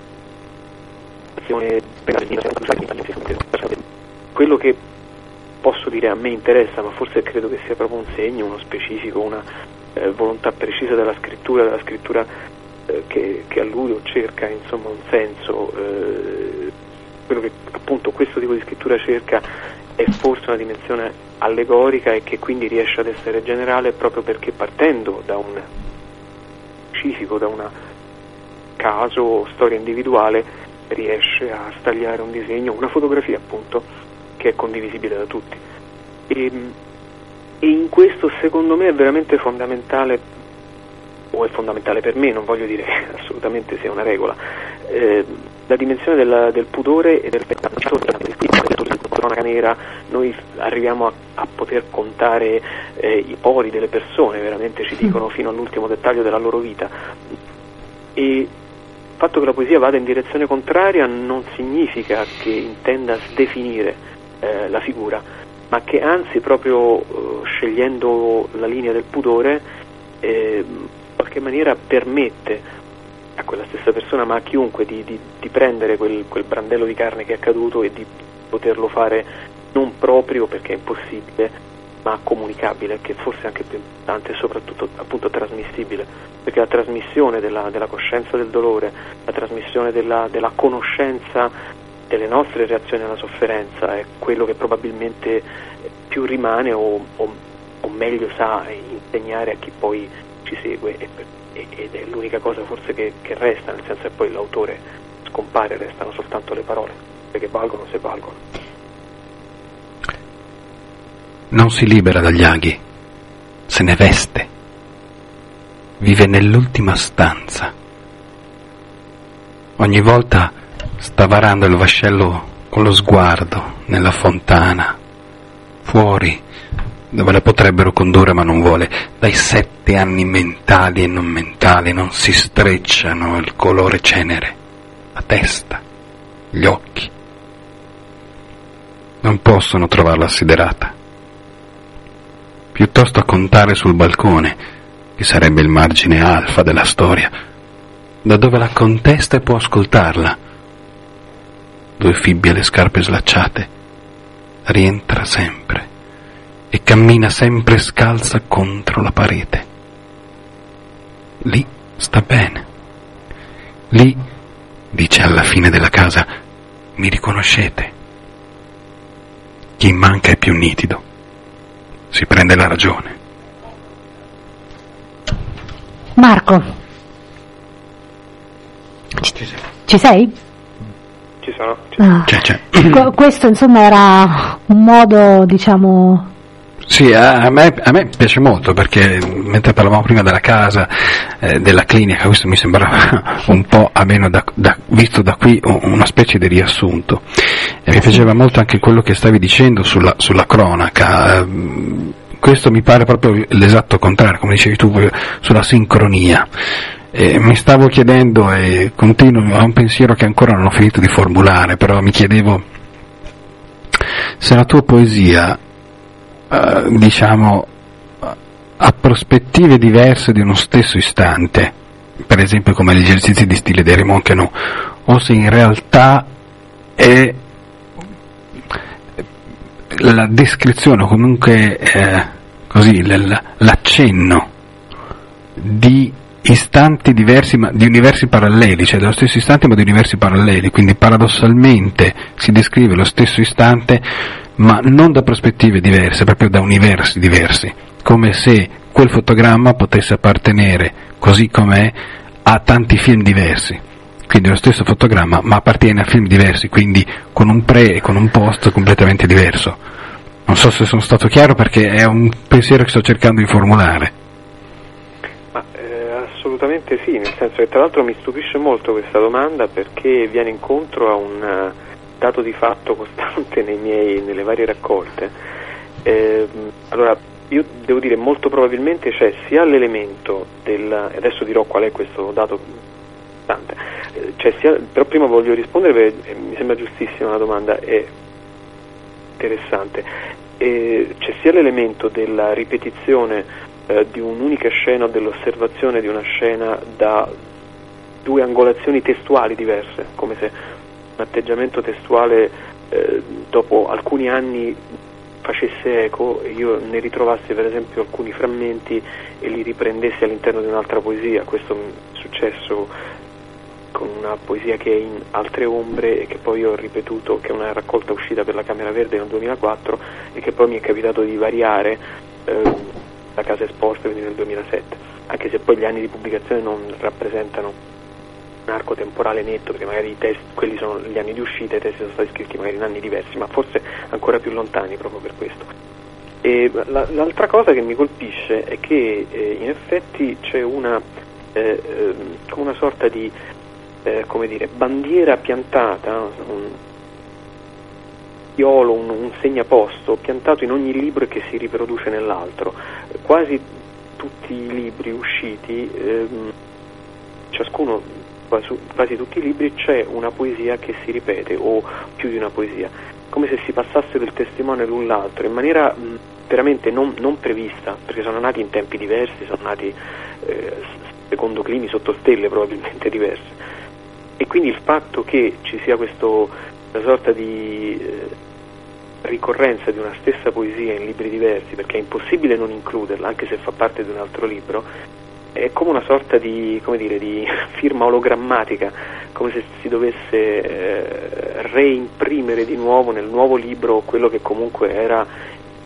quello che posso dire a me interessa, ma forse credo che sia proprio un segno, uno specifico, una eh, volontà precisa della scrittura, della scrittura eh, che, che a lui o cerca insomma un senso, eh, quello che appunto questo tipo di scrittura cerca è forse una dimensione allegorica e che quindi riesce ad essere generale proprio perché partendo da un specifico, da un caso o storia individuale riesce a stagliare un disegno, una fotografia appunto che è condivisibile da tutti. E, e in questo secondo me è veramente fondamentale, o è fondamentale per me, non voglio dire assolutamente sia una regola, eh, la dimensione della, del pudore e del cronaca nera. Noi arriviamo a, a poter contare eh, i pori delle persone, veramente ci dicono fino all'ultimo dettaglio della loro vita, e il fatto che la poesia vada in direzione contraria non significa che intenda sdefinire eh, la figura, ma che anzi proprio eh, scegliendo la linea del pudore eh, in qualche maniera permette a quella stessa persona, ma a chiunque, di, di, di prendere quel, quel brandello di carne che è caduto e di poterlo fare non proprio perché è impossibile, ma comunicabile, che forse è anche più importante e soprattutto appunto trasmissibile, perché la trasmissione della, della coscienza del dolore, la trasmissione della, della conoscenza delle nostre reazioni alla sofferenza è quello che probabilmente più rimane o, o, o meglio sa insegnare a chi poi ci segue, e, ed è l'unica cosa forse che, che resta, nel senso che poi l'autore scompare, restano soltanto le parole, perché valgono se valgono. Non si libera dagli aghi, se ne veste, vive nell'ultima stanza. Ogni volta sta varando il vascello con lo sguardo nella fontana, fuori, dove la potrebbero condurre ma non vuole. Dai sette anni mentali e non mentali non si strecciano il colore cenere, la testa, gli occhi. Non possono trovarla assiderata. Piuttosto a contare sul balcone, che sarebbe il margine alfa della storia, da dove la contesta e può ascoltarla. Due fibbie e le scarpe slacciate, rientra sempre e cammina sempre scalza contro la parete. Lì sta bene. Lì, dice alla fine della casa, mi riconoscete? Chi manca è più nitido, si prende la ragione. Marco, ci, ci sei? Ci sono. Ci sono. Ah. C'è, c'è. Qu- questo insomma era un modo, diciamo... Sì, a, a, me, a me piace molto, perché mentre parlavamo prima della casa, eh, della clinica, questo mi sembrava un po', almeno da, da, visto da qui, una specie di riassunto. E mi piaceva molto anche quello che stavi dicendo sulla, sulla cronaca. Questo mi pare proprio l'esatto contrario, come dicevi tu, sulla sincronia. E mi stavo chiedendo, e continuo a un pensiero che ancora non ho finito di formulare, però mi chiedevo se la tua poesia, Uh, diciamo, a prospettive diverse di uno stesso istante, per esempio come gli esercizi di stile di Raymond Queneau, o se in realtà è la descrizione, o comunque eh, così, l- l'accenno di istanti diversi, ma di universi paralleli, cioè dello stesso istante ma di universi paralleli, quindi paradossalmente si descrive lo stesso istante ma non da prospettive diverse, proprio da universi diversi, come se quel fotogramma potesse appartenere, così com'è, a tanti film diversi, quindi lo stesso fotogramma ma appartiene a film diversi, quindi con un pre e con un post completamente diverso. Non so se sono stato chiaro, perché è un pensiero che sto cercando di formulare. Ma eh, assolutamente sì, nel senso che tra l'altro mi stupisce molto questa domanda, perché viene incontro a un dato di fatto costante nei miei, nelle varie raccolte. Eh, allora, io devo dire, molto probabilmente c'è sia l'elemento del, adesso dirò qual è questo dato costante, eh, c'è sia, però prima voglio rispondere perché eh, mi sembra giustissima la domanda, è interessante. Eh, c'è sia l'elemento della ripetizione eh, di un'unica scena o dell'osservazione di una scena da due angolazioni testuali diverse, come se un atteggiamento testuale eh, dopo alcuni anni facesse eco e io ne ritrovassi per esempio alcuni frammenti e li riprendessi all'interno di un'altra poesia. Questo è successo con una poesia che è in Altre ombre e che poi ho ripetuto, che è una raccolta uscita per la Camera Verde nel duemilaquattro e che poi mi è capitato di variare eh, la casa esposta, quindi nel duemilasette, anche se poi gli anni di pubblicazione non rappresentano un arco temporale netto, perché magari i testi, quelli sono gli anni di uscita, i testi sono stati scritti magari in anni diversi, ma forse ancora più lontani proprio per questo. E la, l'altra cosa che mi colpisce è che eh, in effetti c'è una eh, eh, una sorta di eh, come dire, bandiera piantata, un iolo, un, un segnaposto piantato in ogni libro e che si riproduce nell'altro. Quasi tutti i libri usciti, ehm, ciascuno Su quasi tutti i libri c'è una poesia che si ripete, o più di una poesia, come se si passassero il testimone l'un l'altro in maniera mh, veramente non, non prevista, perché sono nati in tempi diversi, sono nati eh, secondo climi, sotto stelle probabilmente diverse, e quindi il fatto che ci sia questo, una sorta di eh, ricorrenza di una stessa poesia in libri diversi, perché è impossibile non includerla anche se fa parte di un altro libro, è come una sorta di, come dire, di firma ologrammatica, come se si dovesse eh, reimprimere di nuovo nel nuovo libro quello che comunque era una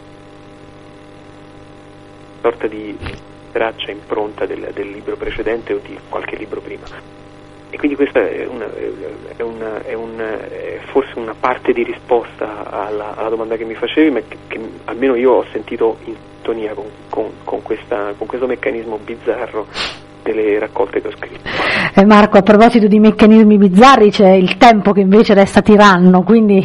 sorta di traccia, impronta del, del libro precedente o di qualche libro prima. E quindi questa è, una, è, una, è, un, è forse una parte di risposta alla, alla domanda che mi facevi, ma che, che almeno io ho sentito in sintonia con, con, con, questa, con questo meccanismo bizzarro delle raccolte che ho scritto. Eh Marco, a proposito di meccanismi bizzarri, c'è il tempo che invece resta tiranno, quindi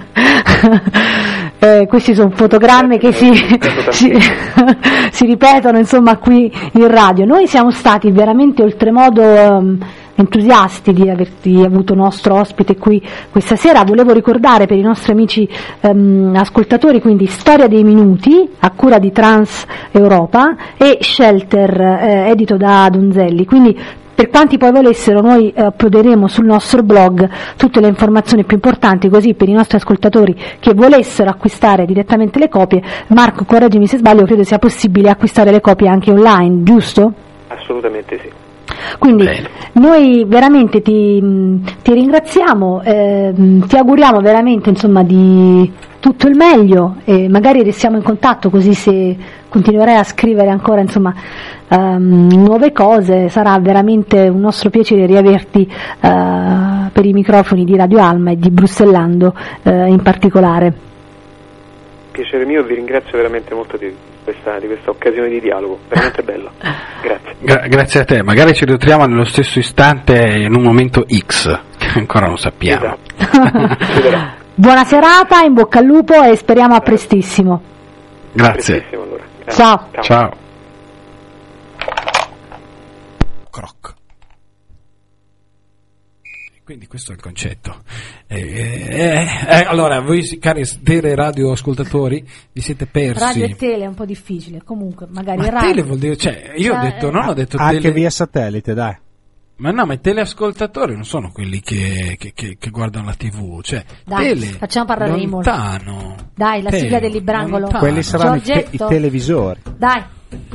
eh, questi sono fotogrammi che si, si, si ripetono insomma qui in radio. Noi siamo stati veramente oltremodo um, entusiasti di averti avuto nostro ospite qui questa sera. Volevo ricordare per i nostri amici um, ascoltatori, quindi Storia dei minuti a cura di Trans Europa e Shelter eh, edito da Donzelli, quindi per quanti poi volessero noi eh, approderemo sul nostro blog tutte le informazioni più importanti, così per i nostri ascoltatori che volessero acquistare direttamente le copie. Marco, correggimi se sbaglio, credo sia possibile acquistare le copie anche online, giusto? Assolutamente sì. Quindi Bene. noi veramente ti, ti ringraziamo, eh, ti auguriamo veramente insomma di tutto il meglio e magari restiamo in contatto, così se continuerai a scrivere ancora insomma um, nuove cose sarà veramente un nostro piacere riaverti uh, per i microfoni di Radio Alma e di Bruxellando uh, in particolare. Piacere mio, vi ringrazio veramente molto di questa, di questa occasione di dialogo, veramente bella. Grazie. Gra- grazie a te, magari ci ritroviamo nello stesso istante in un momento X, che ancora non sappiamo. Esatto. Si vedrà. Buona serata, in bocca al lupo e speriamo a prestissimo. Grazie. Prestissimo, allora. Grazie. Ciao. Ciao. Croc. Quindi questo è il concetto. Eh, eh, eh, allora, voi cari tele radioascoltatori vi siete persi. Radio e tele è un po' difficile, comunque magari Ma radio. tele vuol dire, cioè, io ho Cioè, detto, non ho detto Anche tele... via satellite, dai. Ma no, ma i teleascoltatori non sono quelli che, che, che, che guardano la tivù, cioè, Dai, tele, facciamo parlare di molto. lontano. Dai, la Tele, sigla del librangolo. lontano. Quelli saranno i, te- Giorgetto? i televisori. Dai.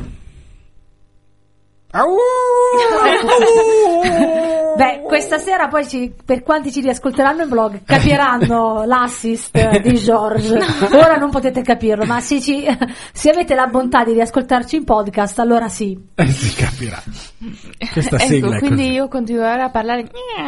Beh, questa sera poi ci, per quanti ci riascolteranno in blog capiranno l'assist di George. Ora non potete capirlo, ma se, ci, se avete la bontà di riascoltarci in podcast, allora sì. Eh, si capirà. Questa sigla Ecco, è quindi così. io continuerò a parlare.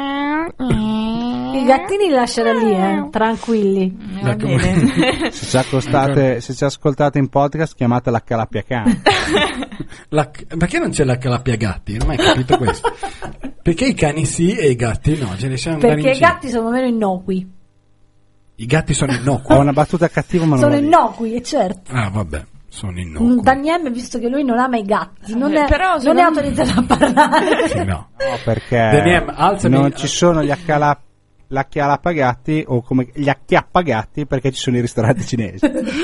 I gattini li lascerò lì, eh, tranquilli. Va Ecco. bene. Se ci, accostate, se ci ascoltate in podcast, chiamate la Calapia Cane. La, perché non c'è la calappia gatti? Non ho mai capito questo. Perché i cani sì e i gatti no? Ce ne siamo andati Perché i insieme. gatti sono meno innocui. I gatti sono innocui. Ho una battuta cattiva, ma non Sono la dico. innocui, è certo. Ah, vabbè, sono Mm, innocui. Daniele, visto che lui non ama i gatti, non è, Però se non è non- autorizzato a parlare. Sì, no. No, perché Daniele, alzami- non ci sono gli accala- l'acchiappagatti o come gli acchiappagatti, perché ci sono i ristoranti cinesi.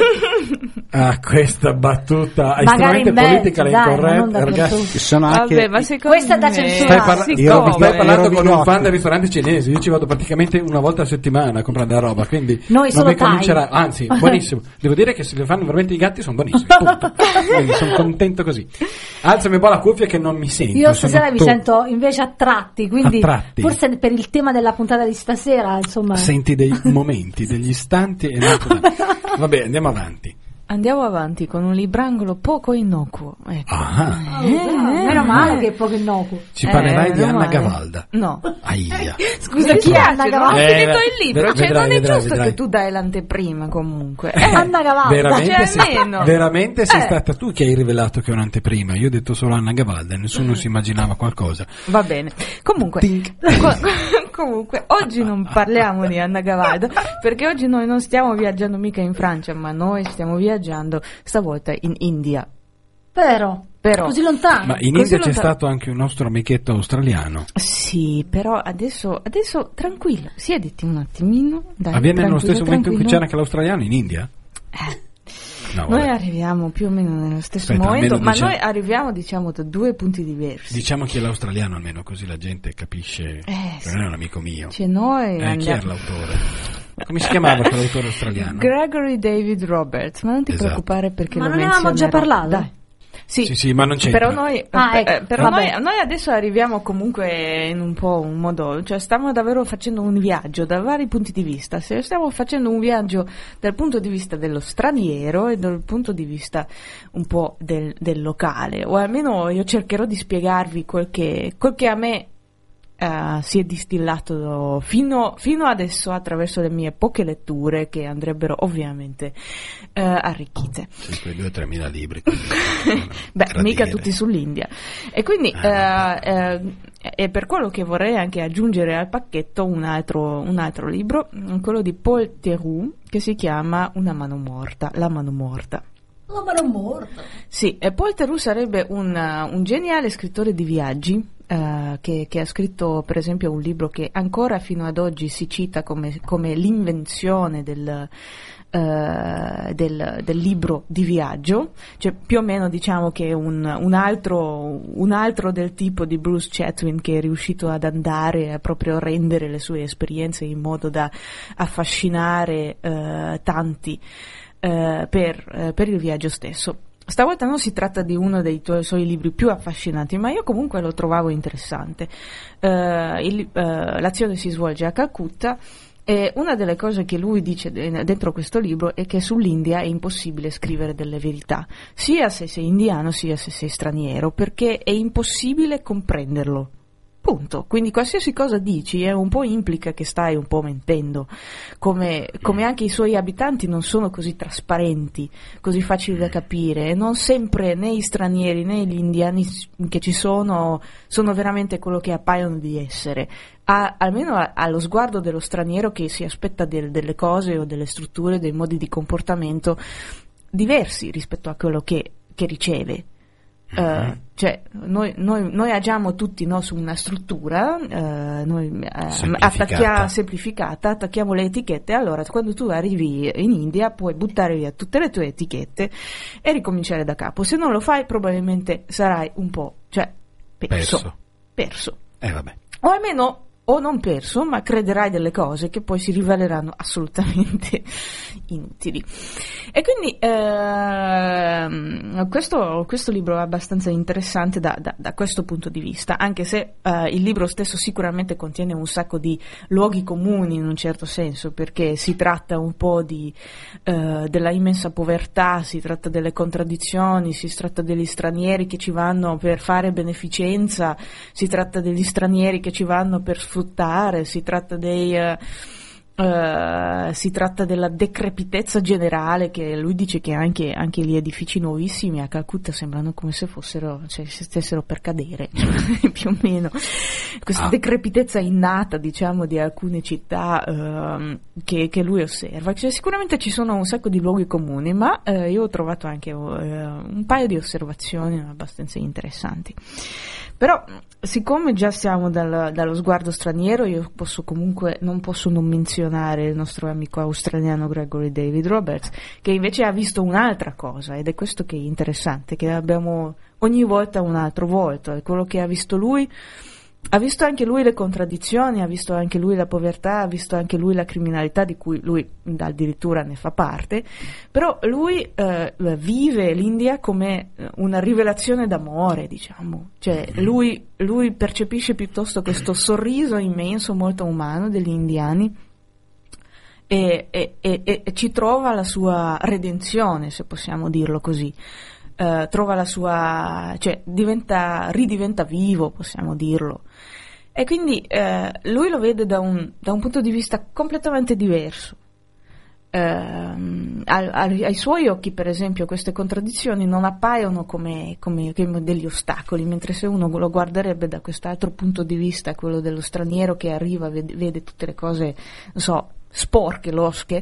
Ah, questa battuta Magari estremamente in mezzo, politically dai, ma non incorretta, dappertutto. ragazzi. Ci sono anche Vabbè, ma secondo Questa è da me- censurare. Stai, parla- Io io vi- stai io parlando vi con un occhi. fan del ristorante cinese. Io ci vado praticamente una volta a settimana a comprare la roba, quindi Noi non solo mi Thai. comincerà. Anzi, buonissimo. Devo dire che se le fanno veramente i gatti sono buonissimi. Punto. Quindi sono contento così. Alzami un po' la cuffia che non mi sento. Io stasera sono vi to- sento invece attratti, quindi Attratti. forse per il tema della puntata di stasera, insomma. Senti dei momenti, degli istanti e non- Vabbè, andiamo avanti. Andiamo avanti con un librangolo poco innocuo. Ecco. Ah, Oh, meno male che è poco innocuo. ci parlerai Eh, di meno Anna male. Gavalda. No. Aia. Scusa, chi è Anna non ho Gavalda? Eh, finito eh, il libro, ved- cioè vedrai, non è vedrai, giusto vedrai. che tu dai l'anteprima comunque. Eh, Anna Gavalda. Veramente, Cioè, sei, almeno. veramente sei Eh. stata tu che hai rivelato che è un'anteprima. Io ho detto solo Anna Gavalda e nessuno si immaginava qualcosa. Va bene. Comunque, co- comunque, oggi non parliamo di Anna Gavalda, perché oggi noi non stiamo viaggiando mica in Francia, ma noi stiamo viaggiando stavolta in India. Però, Però- così lontano. Ma in Così India c'è lontano. stato anche un nostro amichetto australiano. Sì, però adesso, adesso tranquillo, siediti un attimino. Dai, Avviene nello tranquillo, stesso momento in cui tranquillo. c'era anche l'australiano in India? Eh. No, Noi vabbè. arriviamo più o meno nello stesso Aspetta, momento, almeno ma diciamo- noi arriviamo diciamo da due punti diversi. Diciamo chi è l'australiano almeno, così la gente capisce che sì. non è un amico mio. Cioè noi Eh, chi era andiamo... l'autore? Come si chiamava quell'autore australiano? Gregory David Roberts, ma non ti Esatto. preoccupare perché Ma lo non ne avevamo già menzionerò. parlato? Dai. Sì, Sì, sì, ma non c'entra. però noi, Ah, eh, ecco, eh, però vabbè. noi, noi adesso arriviamo comunque in un po' un modo, cioè stiamo davvero facendo un viaggio da vari punti di vista. Se stiamo facendo un viaggio dal punto di vista dello straniero e dal punto di vista un po' del, del locale, o almeno io cercherò di spiegarvi quel che, quel che a me Uh, si è distillato fino, fino adesso attraverso le mie poche letture che andrebbero ovviamente uh, arricchite. Sì, quei due o tre mila libri. quindi, Beh, tradire. mica tutti sull'India. E quindi Ah, uh, uh, è per quello che vorrei anche aggiungere al pacchetto un altro, un altro libro, quello di Paul Theroux, che si chiama Una mano morta, La mano morta. Oh, ma non morto. Sì, e Paul Theroux sarebbe un, uh, un geniale scrittore di viaggi, uh, che, che ha scritto per esempio un libro che ancora fino ad oggi si cita come, come l'invenzione del, uh, del, del libro di viaggio, cioè più o meno diciamo che un, un, altro, un altro del tipo di Bruce Chatwin, che è riuscito ad andare a proprio rendere le sue esperienze in modo da affascinare uh, tanti Uh, per, uh, per il viaggio stesso. stavolta non si tratta di uno dei tuoi suoi libri più affascinanti, ma io comunque lo trovavo interessante. Uh, il, uh, l'azione si svolge a Calcutta e una delle cose che lui dice dentro questo libro è che sull'India è impossibile scrivere delle verità, sia se sei indiano sia se sei straniero, perché è impossibile comprenderlo. Punto. Quindi qualsiasi cosa dici è un po' implica che stai un po' mentendo, come, come anche i suoi abitanti non sono così trasparenti, così facili da capire, e non sempre né gli stranieri né gli indiani che ci sono sono veramente quello che appaiono di essere. A, almeno a, allo sguardo dello straniero che si aspetta del, delle cose o delle strutture, dei modi di comportamento diversi rispetto a quello che, che riceve. Uh, cioè noi, noi, noi agiamo tutti, no, su una struttura uh, noi, uh, semplificata. Attacchia, semplificata, attacchiamo le etichette. Allora quando tu arrivi in India puoi buttare via tutte le tue etichette e ricominciare da capo. Se non lo fai probabilmente sarai un po', cioè, perso, perso. perso. Eh, vabbè. O almeno, o non perso, ma crederai delle cose che poi si riveleranno assolutamente inutili. E quindi eh, questo, questo libro è abbastanza interessante da, da, da questo punto di vista, anche se eh, il libro stesso sicuramente contiene un sacco di luoghi comuni in un certo senso, perché si tratta un po' di eh, della immensa povertà, si tratta delle contraddizioni, si tratta degli stranieri che ci vanno per fare beneficenza, si tratta degli stranieri che ci vanno per sfruttare, si tratta dei uh, uh, si tratta della decrepitezza generale, che lui dice che anche, anche gli edifici nuovissimi a Calcutta sembrano come se fossero, cioè se stessero per cadere più o meno, questa ah. decrepitezza innata, diciamo, di alcune città uh, che, che lui osserva. Cioè, sicuramente ci sono un sacco di luoghi comuni, ma uh, io ho trovato anche uh, un paio di osservazioni abbastanza interessanti. Però, siccome già siamo dal, dallo sguardo straniero, io posso comunque, non posso non menzionare il nostro amico australiano Gregory David Roberts, che invece ha visto un'altra cosa, ed è questo che è interessante, che abbiamo ogni volta un altro volto, è quello che ha visto lui. Ha visto anche lui le contraddizioni, ha visto anche lui la povertà, ha visto anche lui la criminalità di cui lui addirittura ne fa parte, però lui eh, vive l'India come una rivelazione d'amore, diciamo, cioè lui, lui percepisce piuttosto questo sorriso immenso, molto umano degli indiani e, e, e, e ci trova la sua redenzione, se possiamo dirlo così. Uh, trova la sua, cioè diventa, ridiventa vivo, possiamo dirlo, e quindi uh, lui lo vede da un, da un punto di vista completamente diverso. Uh, ai, ai suoi occhi, per esempio, queste contraddizioni non appaiono come, come, come degli ostacoli, mentre se uno lo guarderebbe da quest'altro punto di vista, quello dello straniero che arriva, vede, vede tutte le cose, non so, sporche, losche,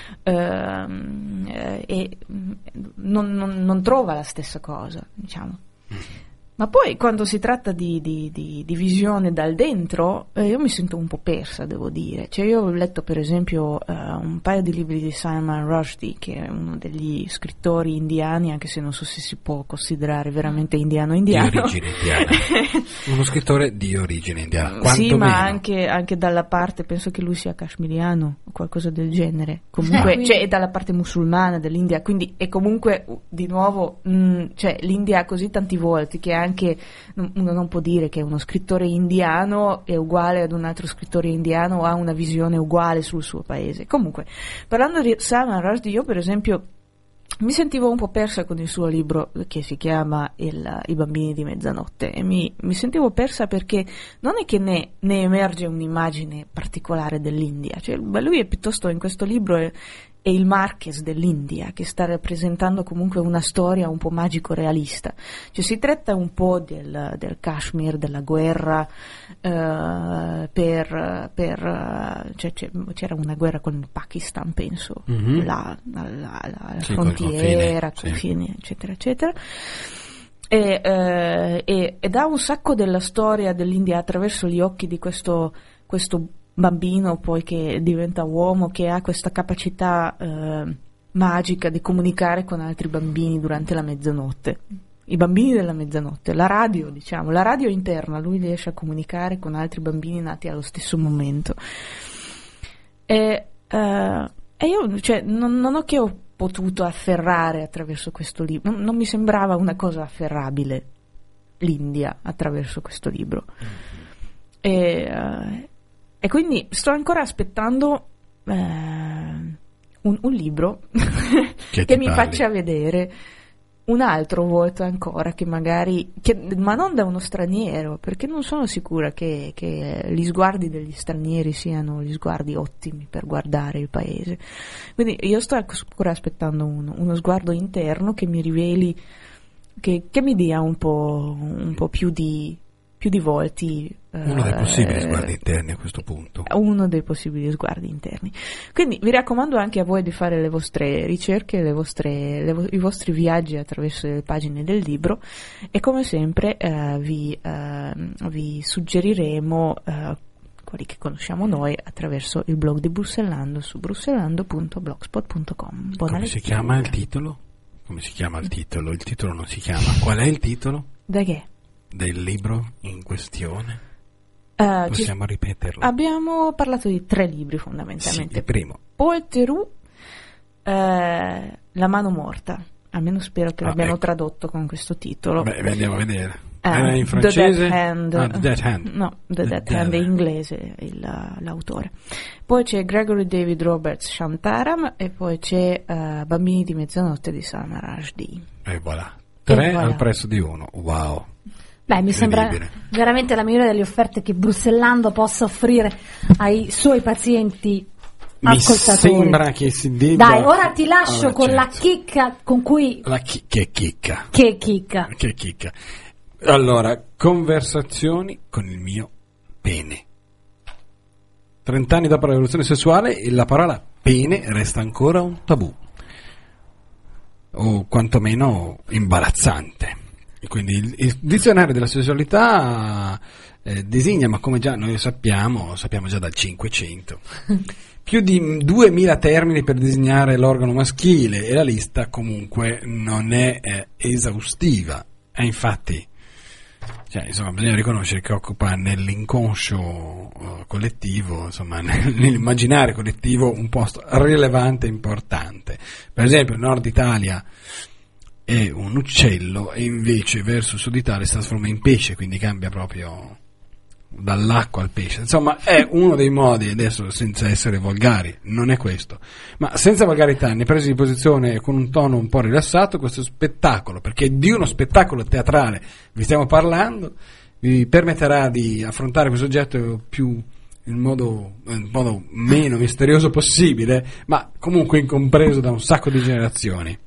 ehm, eh, e non, non, non trova la stessa cosa, diciamo. Ma poi quando si tratta di, di, di, di visione dal dentro, eh, io mi sento un po' persa, devo dire. Cioè, io ho letto per esempio uh, un paio di libri di Salman Rushdie, che è uno degli scrittori indiani, anche se non so se si può considerare veramente indiano-indiano. Di origine indiana. Uno scrittore di origine indiana. Quanto sì, ma meno. anche, anche dalla parte, penso che lui sia kashmiriano o qualcosa del genere. Comunque, quindi... cioè, è dalla parte musulmana dell'India, quindi è comunque, di nuovo, mh, cioè, l'India ha così tanti volti che anche uno non può dire che uno scrittore indiano è uguale ad un altro scrittore indiano o ha una visione uguale sul suo paese. Comunque, parlando di Salman Rushdie, io per esempio mi sentivo un po' persa con il suo libro che si chiama il, I bambini di mezzanotte, e mi, mi sentivo persa perché non è che ne, ne emerge un'immagine particolare dell'India, cioè lui è piuttosto, in questo libro è, è il Marquez dell'India, che sta rappresentando comunque una storia un po' magico-realista. Cioè si tratta un po' del, del Kashmir, della guerra, eh, per, per cioè, c'era una guerra con il Pakistan, penso, mm-hmm. la, la, la, la sì, frontiera, confini, sì. eccetera, eccetera. E, eh, e, e dà un sacco della storia dell'India attraverso gli occhi di questo, questo bambino poi che diventa uomo, che ha questa capacità eh, magica di comunicare con altri bambini durante la mezzanotte, i bambini della mezzanotte, la radio, diciamo, la radio interna, lui riesce a comunicare con altri bambini nati allo stesso momento. E, eh, e io, cioè, non, non ho che potuto afferrare attraverso questo libro. Non, non mi sembrava una cosa afferrabile l'India attraverso questo libro. E, uh, e quindi sto ancora aspettando uh, un, un libro che, che mi parli. faccia vedere un altro volto ancora, che magari che, ma non da uno straniero, perché non sono sicura che, che gli sguardi degli stranieri siano gli sguardi ottimi per guardare il paese. Quindi io sto ancora aspettando uno, uno sguardo interno che mi riveli, che, che mi dia un po', un po' più di più di volti. Uno dei possibili eh, sguardi interni a questo punto. Uno dei possibili sguardi interni. Quindi vi raccomando anche a voi di fare le vostre ricerche, le vostre, le vo- i vostri viaggi attraverso le pagine del libro, e come sempre eh, vi, eh, vi suggeriremo eh, quelli che conosciamo noi attraverso il blog di Bruxellando su bruxellando punto blogspot punto com. Buona Come lettura. si chiama il titolo? Come si chiama il titolo? Il titolo non si chiama. Qual è il titolo Da che? del libro in questione? Uh, Possiamo ci- ripeterlo? abbiamo parlato di tre libri Sì, fondamentalmente. il primo. Paul Theroux, eh, La mano morta. Almeno spero che Ah, l'abbiano ecco. tradotto con questo titolo. Beh, andiamo a vedere. Eh, Era in The francese? Dead Hand. Ah, The Dead Hand. No, The, The Dead Dead Hand è Hand. inglese il- l'autore. Poi c'è Gregory David Roberts Shantaram, e poi c'è eh, Bambini di mezzanotte di Salman Rushdie. E voilà. Tre E voilà. al prezzo di uno. Wow. Beh, mi sembra Incredibile. veramente la migliore delle offerte che Bruxellando possa offrire ai suoi pazienti Mi ascoltatori. sembra che si debba... Dai, ora ti lascio Ah, con la certo. chicca con cui... La chi- che chicca. Che chicca? Che chicca. Allora, conversazioni con il mio pene. Trent'anni dopo la rivoluzione sessuale, la parola pene resta ancora un tabù, o quantomeno imbarazzante. E quindi il, il dizionario della sessualità eh, designa, ma come già noi sappiamo, sappiamo già dal Cinquecento, più di duemila termini per designare l'organo maschile, e la lista comunque non è eh, esaustiva. E infatti, cioè, insomma, bisogna riconoscere che occupa nell'inconscio uh, collettivo, insomma, nell'immaginario collettivo, un posto rilevante e importante. Per esempio, il Nord Italia è un uccello, e invece verso il Sud Italia si trasforma in pesce, quindi cambia proprio dall'acqua al pesce. Insomma, è uno dei modi, adesso senza essere volgari, non è questo, ma senza volgarità, ne presi di posizione con un tono un po' rilassato, questo spettacolo, perché di uno spettacolo teatrale vi stiamo parlando, vi permetterà di affrontare questo oggetto più in modo, in modo meno misterioso possibile, ma comunque incompreso da un sacco di generazioni.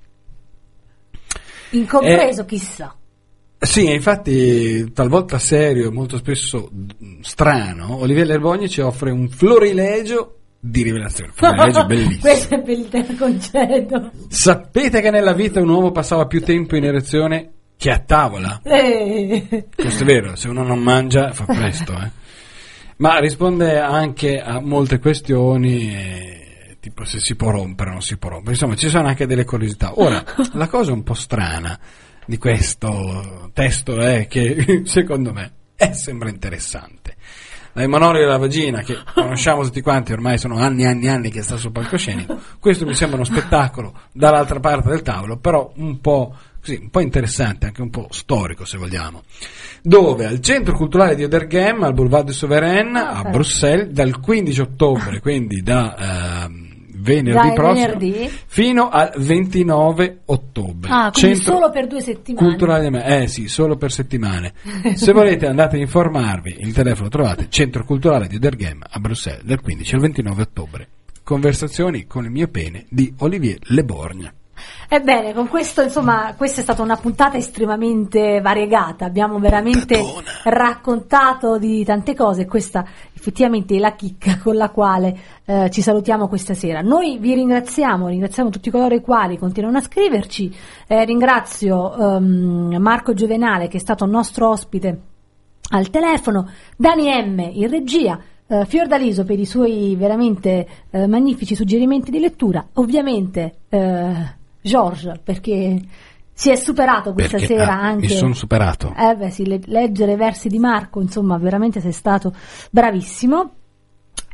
Incompreso, Eh, chissà. Sì, infatti, talvolta serio e molto spesso mh, strano, Olivier Lerbogni ci offre un florilegio di rivelazione. Florilegio bellissimo. Questo è per il te concedo. Sapete che nella vita un uomo passava più tempo in erezione che a tavola? Eh. Questo è vero, se uno non mangia fa presto, eh. Ma risponde anche a molte questioni, eh, tipo se si può rompere o non si può rompere. Insomma, ci sono anche delle curiosità. Ora, la cosa un po' strana di questo testo è che, secondo me, è, sembra interessante. Dai monori della vagina, che conosciamo tutti quanti, ormai sono anni e anni e anni che sta sul palcoscenico, questo mi sembra uno spettacolo dall'altra parte del tavolo, però un po' così, un po' interessante, anche un po' storico se vogliamo, dove al Centro Culturale di Oderghem, al Boulevard du Souverain, a Bruxelles, dal quindici ottobre, quindi da ehm, venerdì Dai, prossimo, venerdì. fino al ventinove ottobre. Ah, quindi Centro solo per due settimane. Culturale di Me- eh sì, solo per settimane. Se volete andate a informarvi, il telefono lo trovate, Centro Culturale di Oderghem a Bruxelles, dal quindici al ventinove ottobre. Conversazioni con il mio pene di Olivier Leborgne. Ebbene, con questo, insomma, questa è stata una puntata estremamente variegata. Abbiamo veramente Puntatona. raccontato di tante cose. Questa effettivamente è la chicca con la quale eh, ci salutiamo questa sera. Noi vi ringraziamo, ringraziamo tutti coloro i quali continuano a scriverci. Eh, ringrazio ehm, Marco Giovenale, che è stato nostro ospite al telefono, Dani M in regia, eh, Fiordaliso per i suoi veramente eh, magnifici suggerimenti di lettura, ovviamente eh, Georges, perché si è superato questa Perché, sera ah, anche. mi sono superato. Eh beh, sì, le- leggere versi di Marco, insomma, veramente sei stato bravissimo.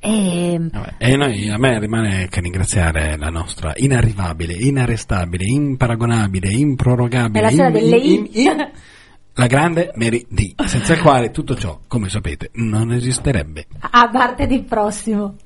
E... Vabbè, e noi, a me rimane che ringraziare la nostra inarrivabile, inarrestabile, imparagonabile, improrogabile, È la sera in- delle in- I. in- la grande Mary D, senza il quale tutto ciò, come sapete, non esisterebbe. A martedì prossimo.